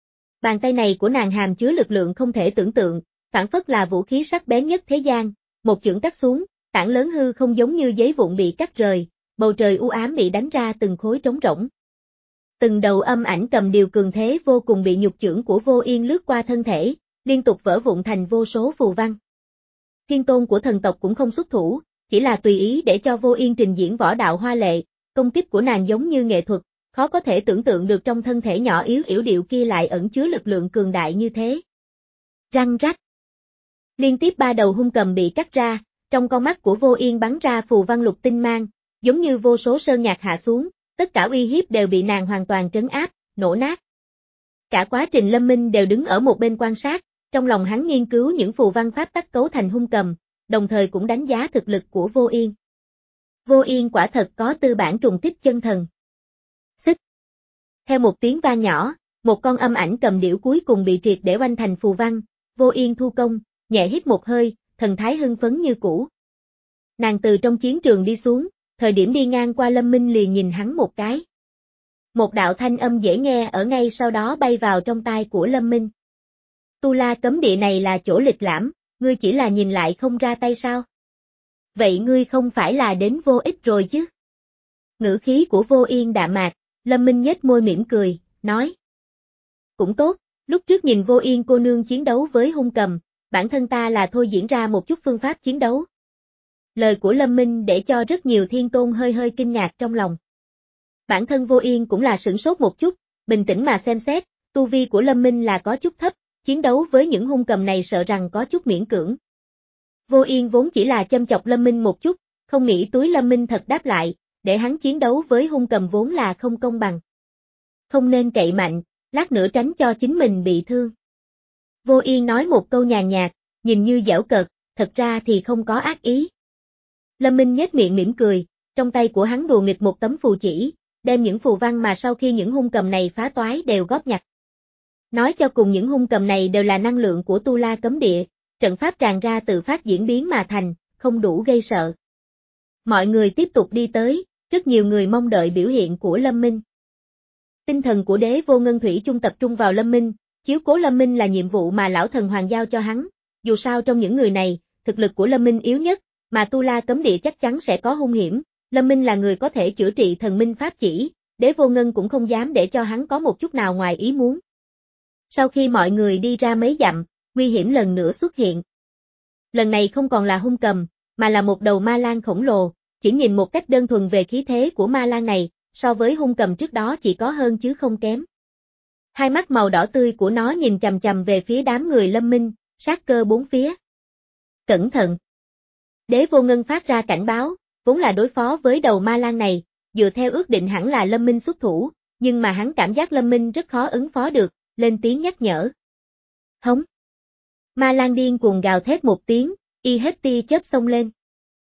Bàn tay này của nàng hàm chứa lực lượng không thể tưởng tượng, phản phất là vũ khí sắc bén nhất thế gian, một chưởng cắt xuống, tảng lớn hư không giống như giấy vụn bị cắt rời, bầu trời u ám bị đánh ra từng khối trống rỗng. Từng đầu âm ảnh cầm điều cường thế vô cùng bị nhục chưởng của Vô Yên lướt qua thân thể, liên tục vỡ vụn thành vô số phù văn. Thiên tôn của thần tộc cũng không xuất thủ, chỉ là tùy ý để cho Vô Yên trình diễn võ đạo hoa lệ, công kích của nàng giống như nghệ thuật, khó có thể tưởng tượng được trong thân thể nhỏ yếu yểu điệu kia lại ẩn chứa lực lượng cường đại như thế. Răng rắc. Liên tiếp ba đầu hung cầm bị cắt ra, trong con mắt của Vô Yên bắn ra phù văn lục tinh mang, giống như vô số sơn nhạc hạ xuống, tất cả uy hiếp đều bị nàng hoàn toàn trấn áp, nổ nát. Cả quá trình Lâm Minh đều đứng ở một bên quan sát, trong lòng hắn nghiên cứu những phù văn pháp tắc cấu thành hung cầm, đồng thời cũng đánh giá thực lực của Vô Yên. Vô Yên quả thật có tư bản trùng kích chân thần. Xích. Theo một tiếng vang nhỏ, một con âm ảnh cầm điểu cuối cùng bị triệt để oanh thành phù văn, Vô Yên thu công, nhẹ hít một hơi, thần thái hưng phấn như cũ. Nàng từ trong chiến trường đi xuống, thời điểm đi ngang qua Lâm Minh liền nhìn hắn một cái. Một đạo thanh âm dễ nghe ở ngay sau đó bay vào trong tai của Lâm Minh. Tu La cấm địa này là chỗ lịch lãm, ngươi chỉ là nhìn lại không ra tay sao? Vậy ngươi không phải là đến vô ích rồi chứ? Ngữ khí của Vô Yên đạm mạc, Lâm Minh nhếch môi mỉm cười, nói. Cũng tốt, lúc trước nhìn Vô Yên cô nương chiến đấu với hung cầm, bản thân ta là thôi diễn ra một chút phương pháp chiến đấu. Lời của Lâm Minh để cho rất nhiều thiên tôn hơi hơi kinh ngạc trong lòng. Bản thân Vô Yên cũng là sửng sốt một chút, bình tĩnh mà xem xét, tu vi của Lâm Minh là có chút thấp, chiến đấu với những hung cầm này sợ rằng có chút miễn cưỡng. Vô Yên vốn chỉ là châm chọc Lâm Minh một chút, không nghĩ túi Lâm Minh thật đáp lại, để hắn chiến đấu với hung cầm vốn là không công bằng. Không nên cậy mạnh, lát nữa tránh cho chính mình bị thương. Vô Yên nói một câu nhàn nhạt, nhìn như giễu cợt, thật ra thì không có ác ý. Lâm Minh nhếch miệng mỉm cười, trong tay của hắn đùa nghịch một tấm phù chỉ, đem những phù văn mà sau khi những hung cầm này phá toái đều góp nhặt. Nói cho cùng những hung cầm này đều là năng lượng của Tu La cấm địa, trận pháp tràn ra tự phát diễn biến mà thành, không đủ gây sợ. Mọi người tiếp tục đi tới, rất nhiều người mong đợi biểu hiện của Lâm Minh. Tinh thần của đế vô ngân thủy chung tập trung vào Lâm Minh, chiếu cố Lâm Minh là nhiệm vụ mà lão thần hoàng giao cho hắn, dù sao trong những người này, thực lực của Lâm Minh yếu nhất, mà Tu La cấm địa chắc chắn sẽ có hung hiểm, Lâm Minh là người có thể chữa trị thần minh pháp chỉ, đế vô ngân cũng không dám để cho hắn có một chút nào ngoài ý muốn. Sau khi mọi người đi ra mấy dặm, nguy hiểm lần nữa xuất hiện. Lần này không còn là hung cầm, mà là một đầu ma lang khổng lồ, chỉ nhìn một cách đơn thuần về khí thế của ma lang này, so với hung cầm trước đó chỉ có hơn chứ không kém. Hai mắt màu đỏ tươi của nó nhìn chằm chằm về phía đám người Lâm Minh, sát cơ bốn phía. Cẩn thận! Đế vô ngân phát ra cảnh báo, vốn là đối phó với đầu ma lang này, dựa theo ước định hẳn là Lâm Minh xuất thủ, nhưng mà hắn cảm giác Lâm Minh rất khó ứng phó được, lên tiếng nhắc nhở. Hống! Ma lang điên cuồng gào thét một tiếng, y hết tia chớp xông lên.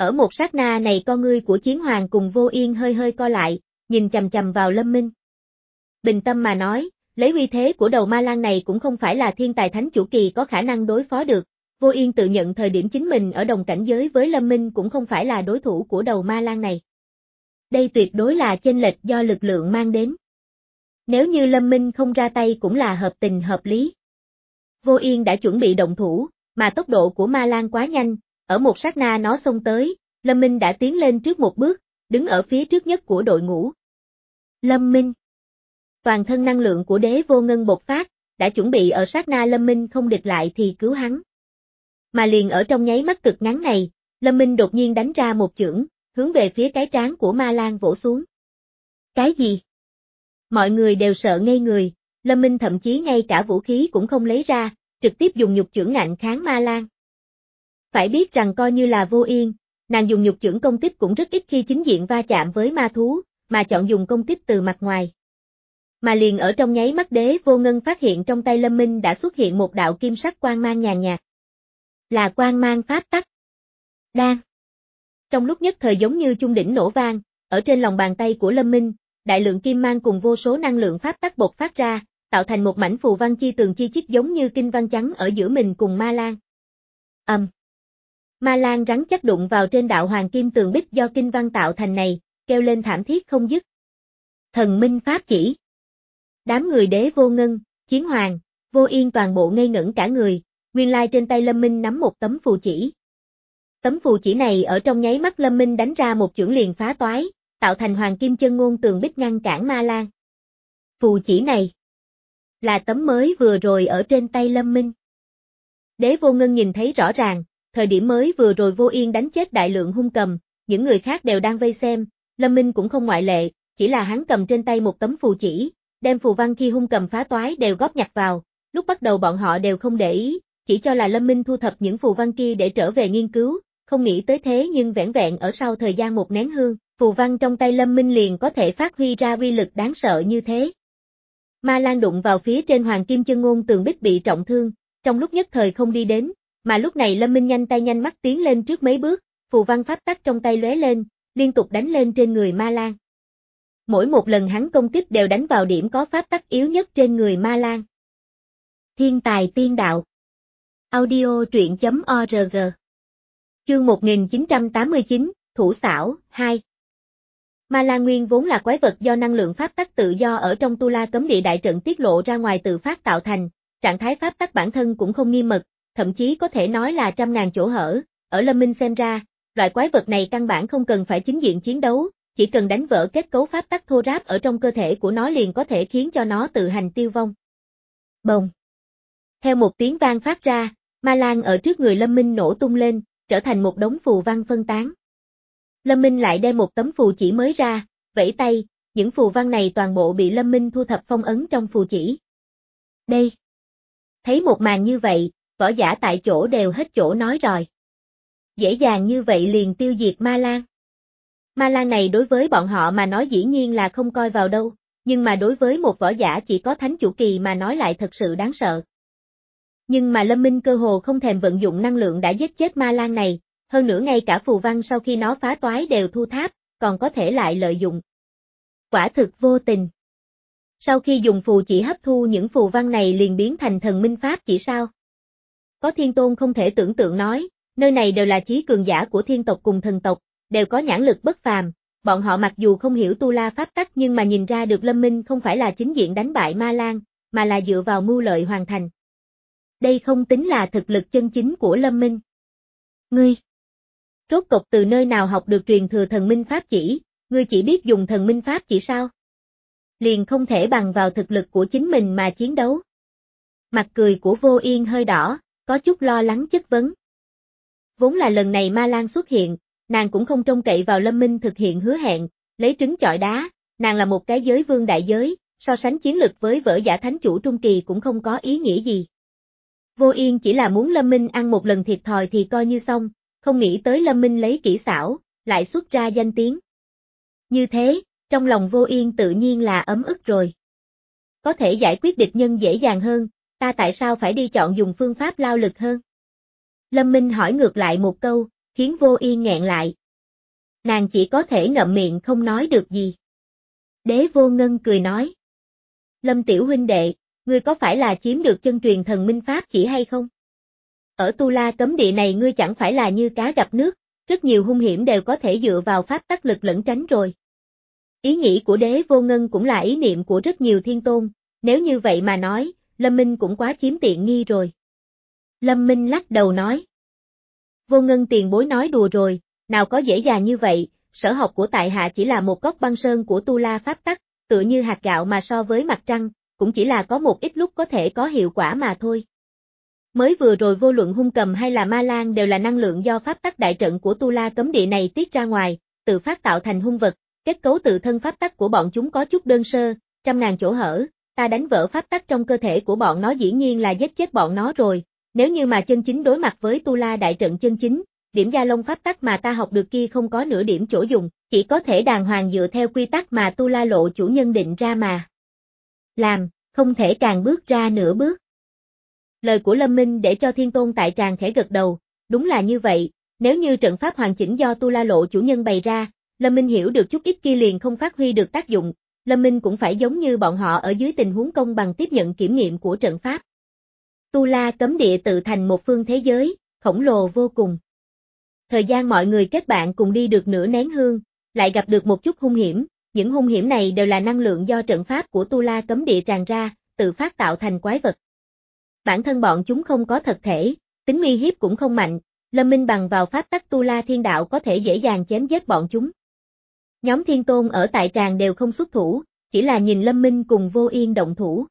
Ở một sát na này con ngươi của Chiến Hoàng cùng Vô Yên hơi hơi co lại, nhìn chằm chằm vào Lâm Minh. Bình tâm mà nói, lấy uy thế của đầu ma lang này cũng không phải là thiên tài thánh chủ kỳ có khả năng đối phó được. Vô Yên tự nhận thời điểm chính mình ở đồng cảnh giới với Lâm Minh cũng không phải là đối thủ của đầu ma lang này. Đây tuyệt đối là chênh lệch do lực lượng mang đến. Nếu như Lâm Minh không ra tay cũng là hợp tình hợp lý. Vô Yên đã chuẩn bị động thủ, mà tốc độ của ma lang quá nhanh, ở một sát na nó xông tới, Lâm Minh đã tiến lên trước một bước, đứng ở phía trước nhất của đội ngũ. Lâm Minh. Toàn thân năng lượng của Đế Vô Ngân bộc phát, đã chuẩn bị ở sát na Lâm Minh không địch lại thì cứu hắn. Mà liền ở trong nháy mắt cực ngắn này, Lâm Minh đột nhiên đánh ra một chưởng, hướng về phía cái trán của ma lang vỗ xuống. Cái gì? Mọi người đều sợ ngây người, Lâm Minh thậm chí ngay cả vũ khí cũng không lấy ra, trực tiếp dùng nhục chưởng ngạnh kháng ma lang. Phải biết rằng coi như là Vô Yên, nàng dùng nhục chưởng công kích cũng rất ít khi chính diện va chạm với ma thú, mà chọn dùng công kích từ mặt ngoài. Mà liền ở trong nháy mắt Đế Vô Ngân phát hiện trong tay Lâm Minh đã xuất hiện một đạo kim sắc quang mang nhàn nhạt. Là quang mang pháp tắc. Đan. Trong lúc nhất thời giống như trung đỉnh nổ vang, ở trên lòng bàn tay của Lâm Minh, đại lượng kim mang cùng vô số năng lượng pháp tắc bộc phát ra, tạo thành một mảnh phù văn chi tường chi chít giống như kinh văn trắng ở giữa mình cùng ma lang. Ầm. Um. Ma lang rắn chắc đụng vào trên đạo hoàng kim tường bích do kinh văn tạo thành này, kêu lên thảm thiết không dứt. Thần minh pháp chỉ. Đám người Đế Vô Ngân, Chiến Hoàng, Vô Yên toàn bộ ngây ngẩn cả người, nguyên lai trên tay Lâm Minh nắm một tấm phù chỉ. Tấm phù chỉ này ở trong nháy mắt Lâm Minh đánh ra một chưởng liền phá toái, tạo thành hoàng kim chân ngôn tường bích ngăn cản ma lang. Phù chỉ này là tấm mới vừa rồi ở trên tay Lâm Minh. Đế Vô Ngân nhìn thấy rõ ràng, thời điểm mới vừa rồi Vô Yên đánh chết đại lượng hung cầm, những người khác đều đang vây xem, Lâm Minh cũng không ngoại lệ, chỉ là hắn cầm trên tay một tấm phù chỉ, đem phù văn khi hung cầm phá toái đều góp nhặt vào, lúc bắt đầu bọn họ đều không để ý, chỉ cho là Lâm Minh thu thập những phù văn kia để trở về nghiên cứu, không nghĩ tới thế nhưng vẻn vẹn ở sau thời gian một nén hương, phù văn trong tay Lâm Minh liền có thể phát huy ra uy lực đáng sợ như thế. Ma lang đụng vào phía trên hoàng kim chân ngôn tường bích bị trọng thương, trong lúc nhất thời không đi đến, mà lúc này Lâm Minh nhanh tay nhanh mắt tiến lên trước mấy bước, phù văn pháp tắc trong tay lóe lên, liên tục đánh lên trên người ma lang. Mỗi một lần hắn công kích đều đánh vào điểm có pháp tắc yếu nhất trên người ma lang. Thiên tài tiên đạo. Audio truyện chấm org. Chương một nghìn chín trăm tám mươi chín, Thủ xảo, hai. Ma lang nguyên vốn là quái vật do năng lượng pháp tắc tự do ở trong Tu La cấm địa đại trận tiết lộ ra ngoài tự phát tạo thành, trạng thái pháp tắc bản thân cũng không nghiêm mật, thậm chí có thể nói là trăm ngàn chỗ hở, ở Lâm Minh xem ra, loại quái vật này căn bản không cần phải chính diện chiến đấu, chỉ cần đánh vỡ kết cấu pháp tắc thô ráp ở trong cơ thể của nó liền có thể khiến cho nó tự hành tiêu vong. Bồng. Theo một tiếng vang phát ra, ma lang ở trước người Lâm Minh nổ tung lên, trở thành một đống phù văn phân tán. Lâm Minh lại đem một tấm phù chỉ mới ra, vẫy tay, những phù văn này toàn bộ bị Lâm Minh thu thập phong ấn trong phù chỉ. Đây. Thấy một màn như vậy, võ giả tại chỗ đều hết chỗ nói rồi. Dễ dàng như vậy liền tiêu diệt ma lang. Ma lang này đối với bọn họ mà nói dĩ nhiên là không coi vào đâu, nhưng mà đối với một võ giả chỉ có thánh chủ kỳ mà nói lại thật sự đáng sợ. Nhưng mà Lâm Minh cơ hồ không thèm vận dụng năng lượng đã giết chết ma lang này, hơn nữa ngay cả phù văn sau khi nó phá toái đều thu tháp, còn có thể lại lợi dụng. Quả thực vô tình. Sau khi dùng phù chỉ hấp thu những phù văn này liền biến thành thần minh pháp chỉ sao? Có thiên tôn không thể tưởng tượng nói, nơi này đều là chí cường giả của thiên tộc cùng thần tộc, đều có nhãn lực bất phàm, bọn họ mặc dù không hiểu Tu La pháp tắc nhưng mà nhìn ra được Lâm Minh không phải là chính diện đánh bại ma lang, mà là dựa vào mưu lợi hoàn thành. Đây không tính là thực lực chân chính của Lâm Minh. Ngươi, rốt cục từ nơi nào học được truyền thừa thần minh pháp chỉ, ngươi chỉ biết dùng thần minh pháp chỉ sao? Liền không thể bằng vào thực lực của chính mình mà chiến đấu. Mặt cười của Vô Yên hơi đỏ, có chút lo lắng chất vấn. Vốn là lần này ma lang xuất hiện, nàng cũng không trông cậy vào Lâm Minh thực hiện hứa hẹn, lấy trứng chọi đá, nàng là một cái giới vương đại giới, so sánh chiến lực với võ giả thánh chủ trung kỳ cũng không có ý nghĩa gì. Vô Yên chỉ là muốn Lâm Minh ăn một lần thiệt thòi thì coi như xong, không nghĩ tới Lâm Minh lấy kỹ xảo, lại xuất ra danh tiếng. Như thế, trong lòng Vô Yên tự nhiên là ấm ức rồi. Có thể giải quyết địch nhân dễ dàng hơn, ta tại sao phải đi chọn dùng phương pháp lao lực hơn? Lâm Minh hỏi ngược lại một câu, khiến Vô Yên nghẹn lại. Nàng chỉ có thể ngậm miệng không nói được gì. Đế Vô Ngân cười nói. Lâm tiểu huynh đệ, ngươi có phải là chiếm được chân truyền thần minh pháp chỉ hay không? Ở Tu La cấm địa này ngươi chẳng phải là như cá gặp nước, rất nhiều hung hiểm đều có thể dựa vào pháp tắc lực lẫn tránh rồi. Ý nghĩ của Đế Vô Ngân cũng là ý niệm của rất nhiều thiên tôn, nếu như vậy mà nói, Lâm Minh cũng quá chiếm tiện nghi rồi. Lâm Minh lắc đầu nói. Vô Ngân tiền bối nói đùa rồi, nào có dễ dàng như vậy, sở học của tại hạ chỉ là một góc băng sơn của Tu La pháp tắc, tựa như hạt gạo mà so với mặt trăng, cũng chỉ là có một ít lúc có thể có hiệu quả mà thôi. Mới vừa rồi vô luận hung cầm hay là ma lang đều là năng lượng do pháp tắc đại trận của Tu La cấm địa này tiết ra ngoài, tự phát tạo thành hung vật, kết cấu tự thân pháp tắc của bọn chúng có chút đơn sơ, trăm ngàn chỗ hở, ta đánh vỡ pháp tắc trong cơ thể của bọn nó dĩ nhiên là giết chết bọn nó rồi, nếu như mà chân chính đối mặt với Tu La đại trận chân chính, điểm gia long pháp tắc mà ta học được kia không có nửa điểm chỗ dùng, chỉ có thể đàng hoàng dựa theo quy tắc mà Tu La lộ chủ nhân định ra mà làm, không thể càng bước ra nửa bước. Lời của Lâm Minh để cho Thiên Tôn tại tràng khẽ gật đầu, đúng là như vậy, nếu như trận pháp hoàn chỉnh do Tu La lộ chủ nhân bày ra, Lâm Minh hiểu được chút ít kia liền không phát huy được tác dụng, Lâm Minh cũng phải giống như bọn họ ở dưới tình huống công bằng tiếp nhận kiểm nghiệm của trận pháp. Tu La cấm địa tự thành một phương thế giới, khổng lồ vô cùng. Thời gian mọi người kết bạn cùng đi được nửa nén hương, lại gặp được một chút hung hiểm, những hung hiểm này đều là năng lượng do trận pháp của Tu La cấm địa tràn ra, tự phát tạo thành quái vật. Bản thân bọn chúng không có thật thể, tính uy hiếp cũng không mạnh, Lâm Minh bằng vào pháp tắc Tu La thiên đạo có thể dễ dàng chém giết bọn chúng. Nhóm thiên tôn ở tại tràng đều không xuất thủ, chỉ là nhìn Lâm Minh cùng Vô Yên động thủ.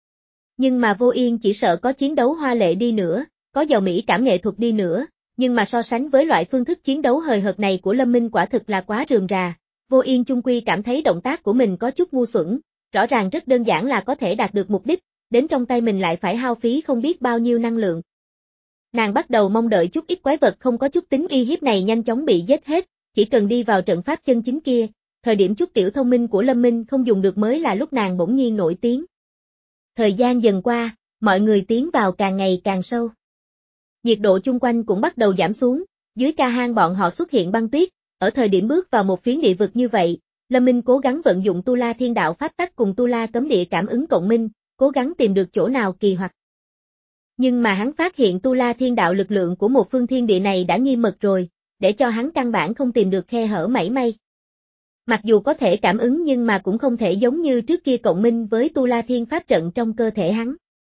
Nhưng mà Vô Yên chỉ sợ có chiến đấu hoa lệ đi nữa, có giàu mỹ cảm nghệ thuật đi nữa, nhưng mà so sánh với loại phương thức chiến đấu hời hợt này của Lâm Minh quả thực là quá rườm rà, Vô Yên chung quy cảm thấy động tác của mình có chút ngu xuẩn, rõ ràng rất đơn giản là có thể đạt được mục đích, đến trong tay mình lại phải hao phí không biết bao nhiêu năng lượng. Nàng bắt đầu mong đợi chút ít quái vật không có chút tính uy hiếp này nhanh chóng bị giết hết, chỉ cần đi vào trận pháp chân chính kia, thời điểm chút tiểu thông minh của Lâm Minh không dùng được mới là lúc nàng bỗng nhiên nổi tiếng. Thời gian dần qua, mọi người tiến vào càng ngày càng sâu. Nhiệt độ chung quanh cũng bắt đầu giảm xuống, dưới ca hang bọn họ xuất hiện băng tuyết, ở thời điểm bước vào một phiến địa vực như vậy, Lâm Minh cố gắng vận dụng Tu La thiên đạo pháp tắc cùng Tu La cấm địa cảm ứng cộng minh, cố gắng tìm được chỗ nào kỳ hoặc. Nhưng mà hắn phát hiện Tu La thiên đạo lực lượng của một phương thiên địa này đã nghiêm mật rồi, để cho hắn căn bản không tìm được khe hở mảy may. Mặc dù có thể cảm ứng nhưng mà cũng không thể giống như trước kia cộng minh với Tu La thiên pháp trận trong cơ thể hắn.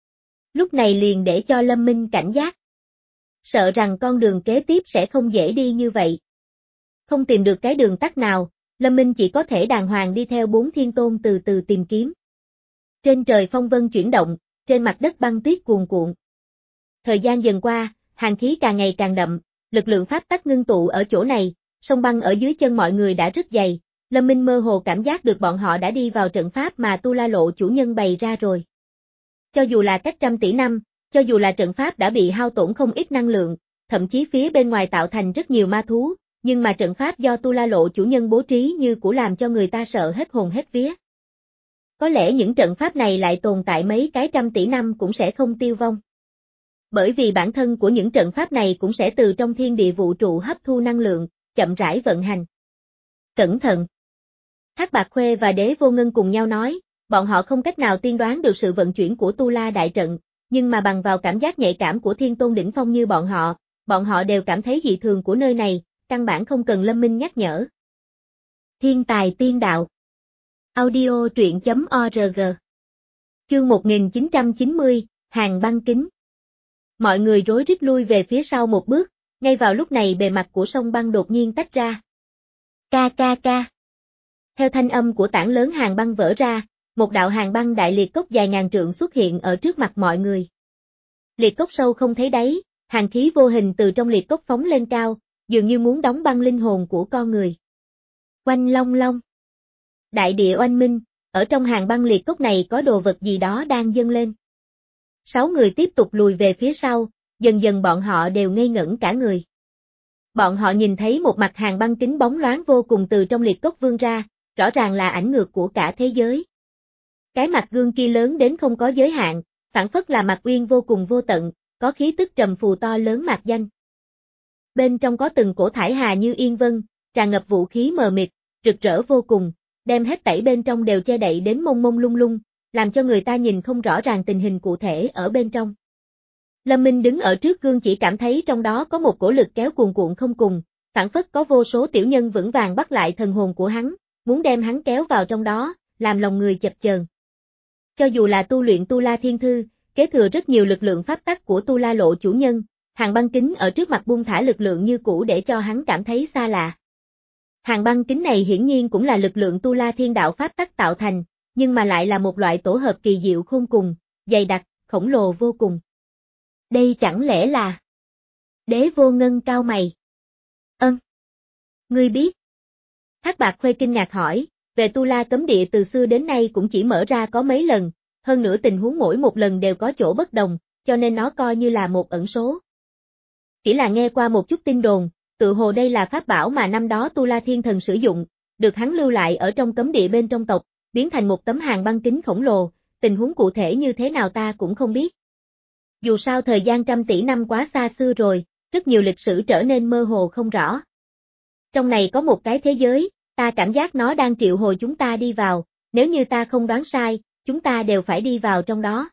Lúc này liền để cho Lâm Minh cảnh giác. Sợ rằng con đường kế tiếp sẽ không dễ đi như vậy. Không tìm được cái đường tắt nào, Lâm Minh chỉ có thể đàng hoàng đi theo bốn thiên tôn từ từ tìm kiếm. Trên trời phong vân chuyển động, trên mặt đất băng tuyết cuồn cuộn. Thời gian dần qua, hàn khí càng ngày càng đậm, lực lượng pháp tắc ngưng tụ ở chỗ này, sông băng ở dưới chân mọi người đã rất dày, Lâm Minh mơ hồ cảm giác được bọn họ đã đi vào trận pháp mà Tu La lộ chủ nhân bày ra rồi. Cho dù là cách trăm tỷ năm, cho dù là trận pháp đã bị hao tổn không ít năng lượng, thậm chí phía bên ngoài tạo thành rất nhiều ma thú, nhưng mà trận pháp do Tu La lộ chủ nhân bố trí như cũ làm cho người ta sợ hết hồn hết vía. Có lẽ những trận pháp này lại tồn tại mấy cái trăm tỷ năm cũng sẽ không tiêu vong. Bởi vì bản thân của những trận pháp này cũng sẽ từ trong thiên địa vũ trụ hấp thu năng lượng, chậm rãi vận hành. Cẩn thận! Thác Bạc Khuê và Đế Vô Ngân cùng nhau nói, bọn họ không cách nào tiên đoán được sự vận chuyển của Tu La đại trận, nhưng mà bằng vào cảm giác nhạy cảm của thiên tôn đỉnh phong như bọn họ, bọn họ đều cảm thấy dị thường của nơi này, căn bản không cần Lâm Minh nhắc nhở. Thiên tài tiên đạo. Audio truyện chấm org. Chương một nghìn chín trăm chín mươi, Hàng băng kính. Mọi người rối rít lui về phía sau một bước, ngay vào lúc này bề mặt của sông băng đột nhiên tách ra. Ca ca ca. Theo thanh âm của tảng lớn hàng băng vỡ ra, một đạo hàng băng đại liệt cốc dài ngàn trượng xuất hiện ở trước mặt mọi người. Liệt cốc sâu không thấy đáy, hàng khí vô hình từ trong liệt cốc phóng lên cao, dường như muốn đóng băng linh hồn của con người. Oanh long long. Đại địa oanh minh, ở trong hàng băng liệt cốc này có đồ vật gì đó đang dâng lên. Sáu người tiếp tục lùi về phía sau, dần dần bọn họ đều ngây ngẩn cả người. Bọn họ nhìn thấy một mặt hàng băng kính bóng loáng vô cùng từ trong liệt cốc vươn ra, rõ ràng là ảnh ngược của cả thế giới. Cái mặt gương kia lớn đến không có giới hạn, phảng phất là mặt uyên vô cùng vô tận, có khí tức trầm phù to lớn mạc danh. Bên trong có từng cổ thải hà như yên vân, tràn ngập vũ khí mờ mịt, rực rỡ vô cùng, đem hết thảy bên trong đều che đậy đến mông mông lung lung, làm cho người ta nhìn không rõ ràng tình hình cụ thể ở bên trong. Lâm Minh đứng ở trước gương chỉ cảm thấy trong đó có một cổ lực kéo cuồn cuộn không cùng, phảng phất có vô số tiểu nhân vững vàng bắt lại thần hồn của hắn, muốn đem hắn kéo vào trong đó, làm lòng người chập chờn. Cho dù là tu luyện Tu La Thiên Thư, kế thừa rất nhiều lực lượng pháp tắc của Tu La Lộ chủ nhân, Hàn băng kính ở trước mặt buông thả lực lượng như cũ để cho hắn cảm thấy xa lạ. Hàn băng kính này hiển nhiên cũng là lực lượng Tu La Thiên Đạo pháp tắc tạo thành, nhưng mà lại là một loại tổ hợp kỳ diệu khôn cùng, dày đặc, khổng lồ vô cùng. Đây chẳng lẽ là... Đế Vô Ngân cau mày. Ân. Ngươi biết. Hắc Bạc Khuê kinh ngạc hỏi, về Tu La cấm địa từ xưa đến nay cũng chỉ mở ra có mấy lần, hơn nữa tình huống mỗi một lần đều có chỗ bất đồng, cho nên nó coi như là một ẩn số. Chỉ là nghe qua một chút tin đồn, tự hồ đây là pháp bảo mà năm đó Tu La Thiên Thần sử dụng, được hắn lưu lại ở trong cấm địa bên trong tộc, biến thành một tấm hàn băng kính khổng lồ, tình huống cụ thể như thế nào ta cũng không biết. Dù sao thời gian trăm tỷ năm quá xa xưa rồi, rất nhiều lịch sử trở nên mơ hồ không rõ. Trong này có một cái thế giới, ta cảm giác nó đang triệu hồi chúng ta đi vào, nếu như ta không đoán sai, chúng ta đều phải đi vào trong đó.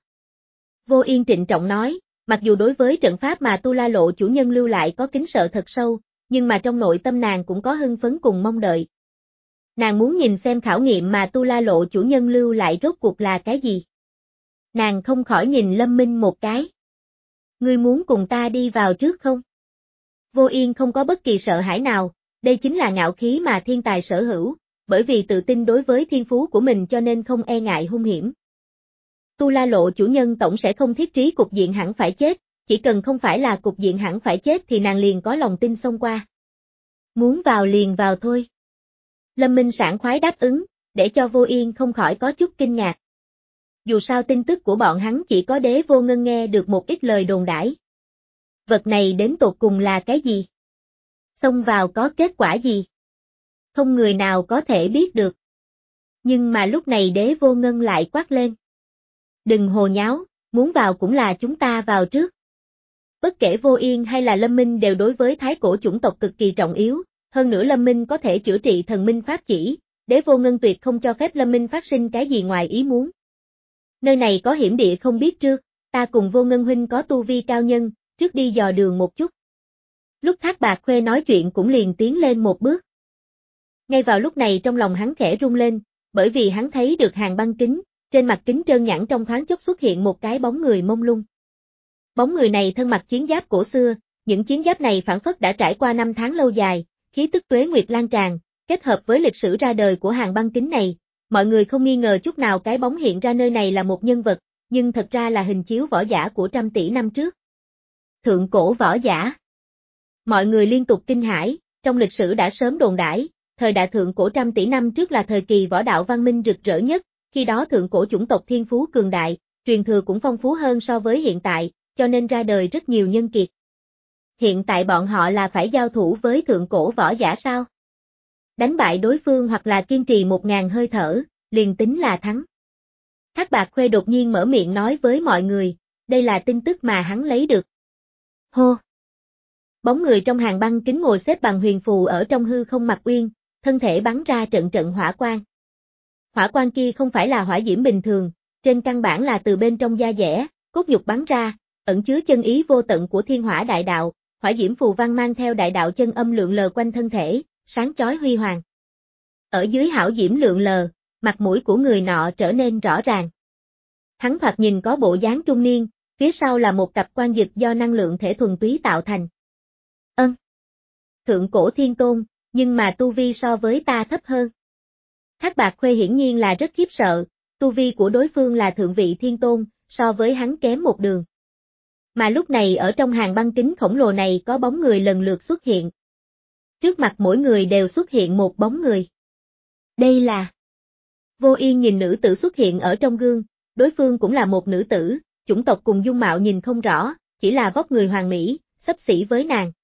Vô Yên trịnh trọng nói, mặc dù đối với trận pháp mà Tu La Lộ chủ nhân lưu lại có kính sợ thật sâu, nhưng mà trong nội tâm nàng cũng có hưng phấn cùng mong đợi. Nàng muốn nhìn xem khảo nghiệm mà Tu La Lộ chủ nhân lưu lại rốt cuộc là cái gì. Nàng không khỏi nhìn Lâm Minh một cái. Ngươi muốn cùng ta đi vào trước không? Vô Yên không có bất kỳ sợ hãi nào, đây chính là ngạo khí mà thiên tài sở hữu, bởi vì tự tin đối với thiên phú của mình cho nên không e ngại hung hiểm. Tu La Lộ chủ nhân tổng sẽ không thiết trí cục diện hẳn phải chết, chỉ cần không phải là cục diện hẳn phải chết thì nàng liền có lòng tin xông qua. Muốn vào liền vào thôi. Lâm Minh sảng khoái đáp ứng, để cho Vô Yên không khỏi có chút kinh ngạc. Dù sao tin tức của bọn hắn chỉ có Đế Vô Ngân nghe được một ít lời đồn đãi. Vật này đến tột cùng là cái gì? Xông vào có kết quả gì? Không người nào có thể biết được. Nhưng mà lúc này Đế Vô Ngân lại quát lên. Đừng hồ nháo, muốn vào cũng là chúng ta vào trước. Bất kể Vô Yên hay là Lâm Minh đều đối với thái cổ chủng tộc cực kỳ trọng yếu, hơn nữa Lâm Minh có thể chữa trị thần minh pháp chỉ, Đế Vô Ngân tuyệt không cho phép Lâm Minh phát sinh cái gì ngoài ý muốn. Nơi này có hiểm địa không biết trước, ta cùng Vô Ngân huynh có tu vi cao nhân, trước đi dò đường một chút. Lúc Thác Bạc Khuê nói chuyện cũng liền tiến lên một bước. Ngay vào lúc này trong lòng hắn khẽ rung lên, bởi vì hắn thấy được Hàn băng kính, trên mặt kính trơn nhẵn trong thoáng chốc xuất hiện một cái bóng người mông lung. Bóng người này thân mặc chiến giáp cổ xưa, những chiến giáp này phảng phất đã trải qua năm tháng lâu dài, khí tức tuế nguyệt lan tràn, kết hợp với lịch sử ra đời của Hàn băng kính này, mọi người không nghi ngờ chút nào cái bóng hiện ra nơi này là một nhân vật, nhưng thật ra là hình chiếu võ giả của trăm tỷ năm trước. Thượng cổ võ giả. Mọi người liên tục kinh hãi, trong lịch sử đã sớm đồn đãi, thời đại thượng cổ trăm tỷ năm trước là thời kỳ võ đạo văn minh rực rỡ nhất, khi đó thượng cổ chủng tộc thiên phú cường đại, truyền thừa cũng phong phú hơn so với hiện tại, cho nên ra đời rất nhiều nhân kiệt. Hiện tại bọn họ là phải giao thủ với thượng cổ võ giả sao? Đánh bại đối phương hoặc là kiên trì một ngàn hơi thở, liền tính là thắng. Hắc Bạc Khuê đột nhiên mở miệng nói với mọi người, đây là tin tức mà hắn lấy được. Hô! Bóng người trong Hàn băng kính ngồi xếp bằng huyền phù ở trong hư không mặc uyên, thân thể bắn ra trận trận hỏa quang. Hỏa quang kia không phải là hỏa diễm bình thường, trên căn bản là từ bên trong da dẻ, cốt nhục bắn ra, ẩn chứa chân ý vô tận của thiên hỏa đại đạo, hỏa diễm phù văn mang theo đại đạo chân âm lượn lờ quanh thân thể, sáng chói huy hoàng. Ở dưới hảo diễm lượn lờ, mặt mũi của người nọ trở nên rõ ràng. Hắn thoạt nhìn có bộ dáng trung niên, phía sau là một cặp quan dực do năng lượng thể thuần túy tạo thành. Ân. Thượng cổ thiên tôn, nhưng mà tu vi so với ta thấp hơn. Hắc Bạc Khuê hiển nhiên là rất khiếp sợ, tu vi của đối phương là thượng vị thiên tôn, so với hắn kém một đường. Mà lúc này ở trong Hàn băng kính khổng lồ này có bóng người lần lượt xuất hiện. Trước mặt mỗi người đều xuất hiện một bóng người. Đây là... Vô Yên nhìn nữ tử xuất hiện ở trong gương, đối phương cũng là một nữ tử, chủng tộc cùng dung mạo nhìn không rõ, chỉ là vóc người hoàn mỹ, xấp xỉ với nàng.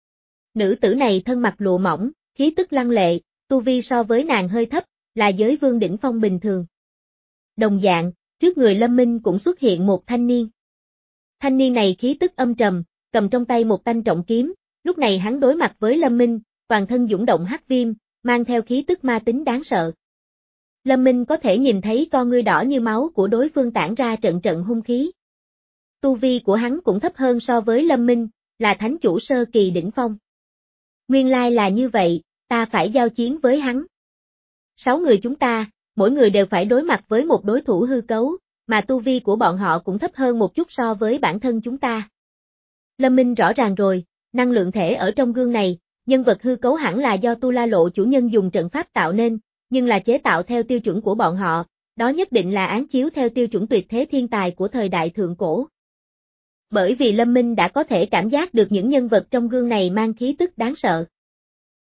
Nữ tử này thân mặc lụa mỏng, khí tức lăng lệ, tu vi so với nàng hơi thấp, là giới vương đỉnh phong bình thường. Đồng dạng, trước người Lâm Minh cũng xuất hiện một thanh niên. Thanh niên này khí tức âm trầm, cầm trong tay một thanh trọng kiếm, Lúc này hắn đối mặt với Lâm Minh, toàn thân dũng động hắc viêm, mang theo khí tức ma tính đáng sợ. Lâm Minh có thể nhìn thấy con ngươi đỏ như máu của đối phương tản ra trận trận hung khí. Tu vi của hắn cũng thấp hơn so với Lâm Minh, là thánh chủ sơ kỳ đỉnh phong. Nguyên lai là như vậy, ta phải giao chiến với hắn. Sáu người chúng ta, mỗi người đều phải đối mặt với một đối thủ hư cấu, mà tu vi của bọn họ cũng thấp hơn một chút so với bản thân chúng ta. Lâm Minh rõ ràng rồi, năng lượng thể ở trong gương này, nhân vật hư cấu hẳn là do Tu La Lộ chủ nhân dùng trận pháp tạo nên, nhưng là chế tạo theo tiêu chuẩn của bọn họ, đó nhất định là án chiếu theo tiêu chuẩn tuyệt thế thiên tài của thời đại thượng cổ. Bởi vì Lâm Minh đã có thể cảm giác được những nhân vật trong gương này mang khí tức đáng sợ.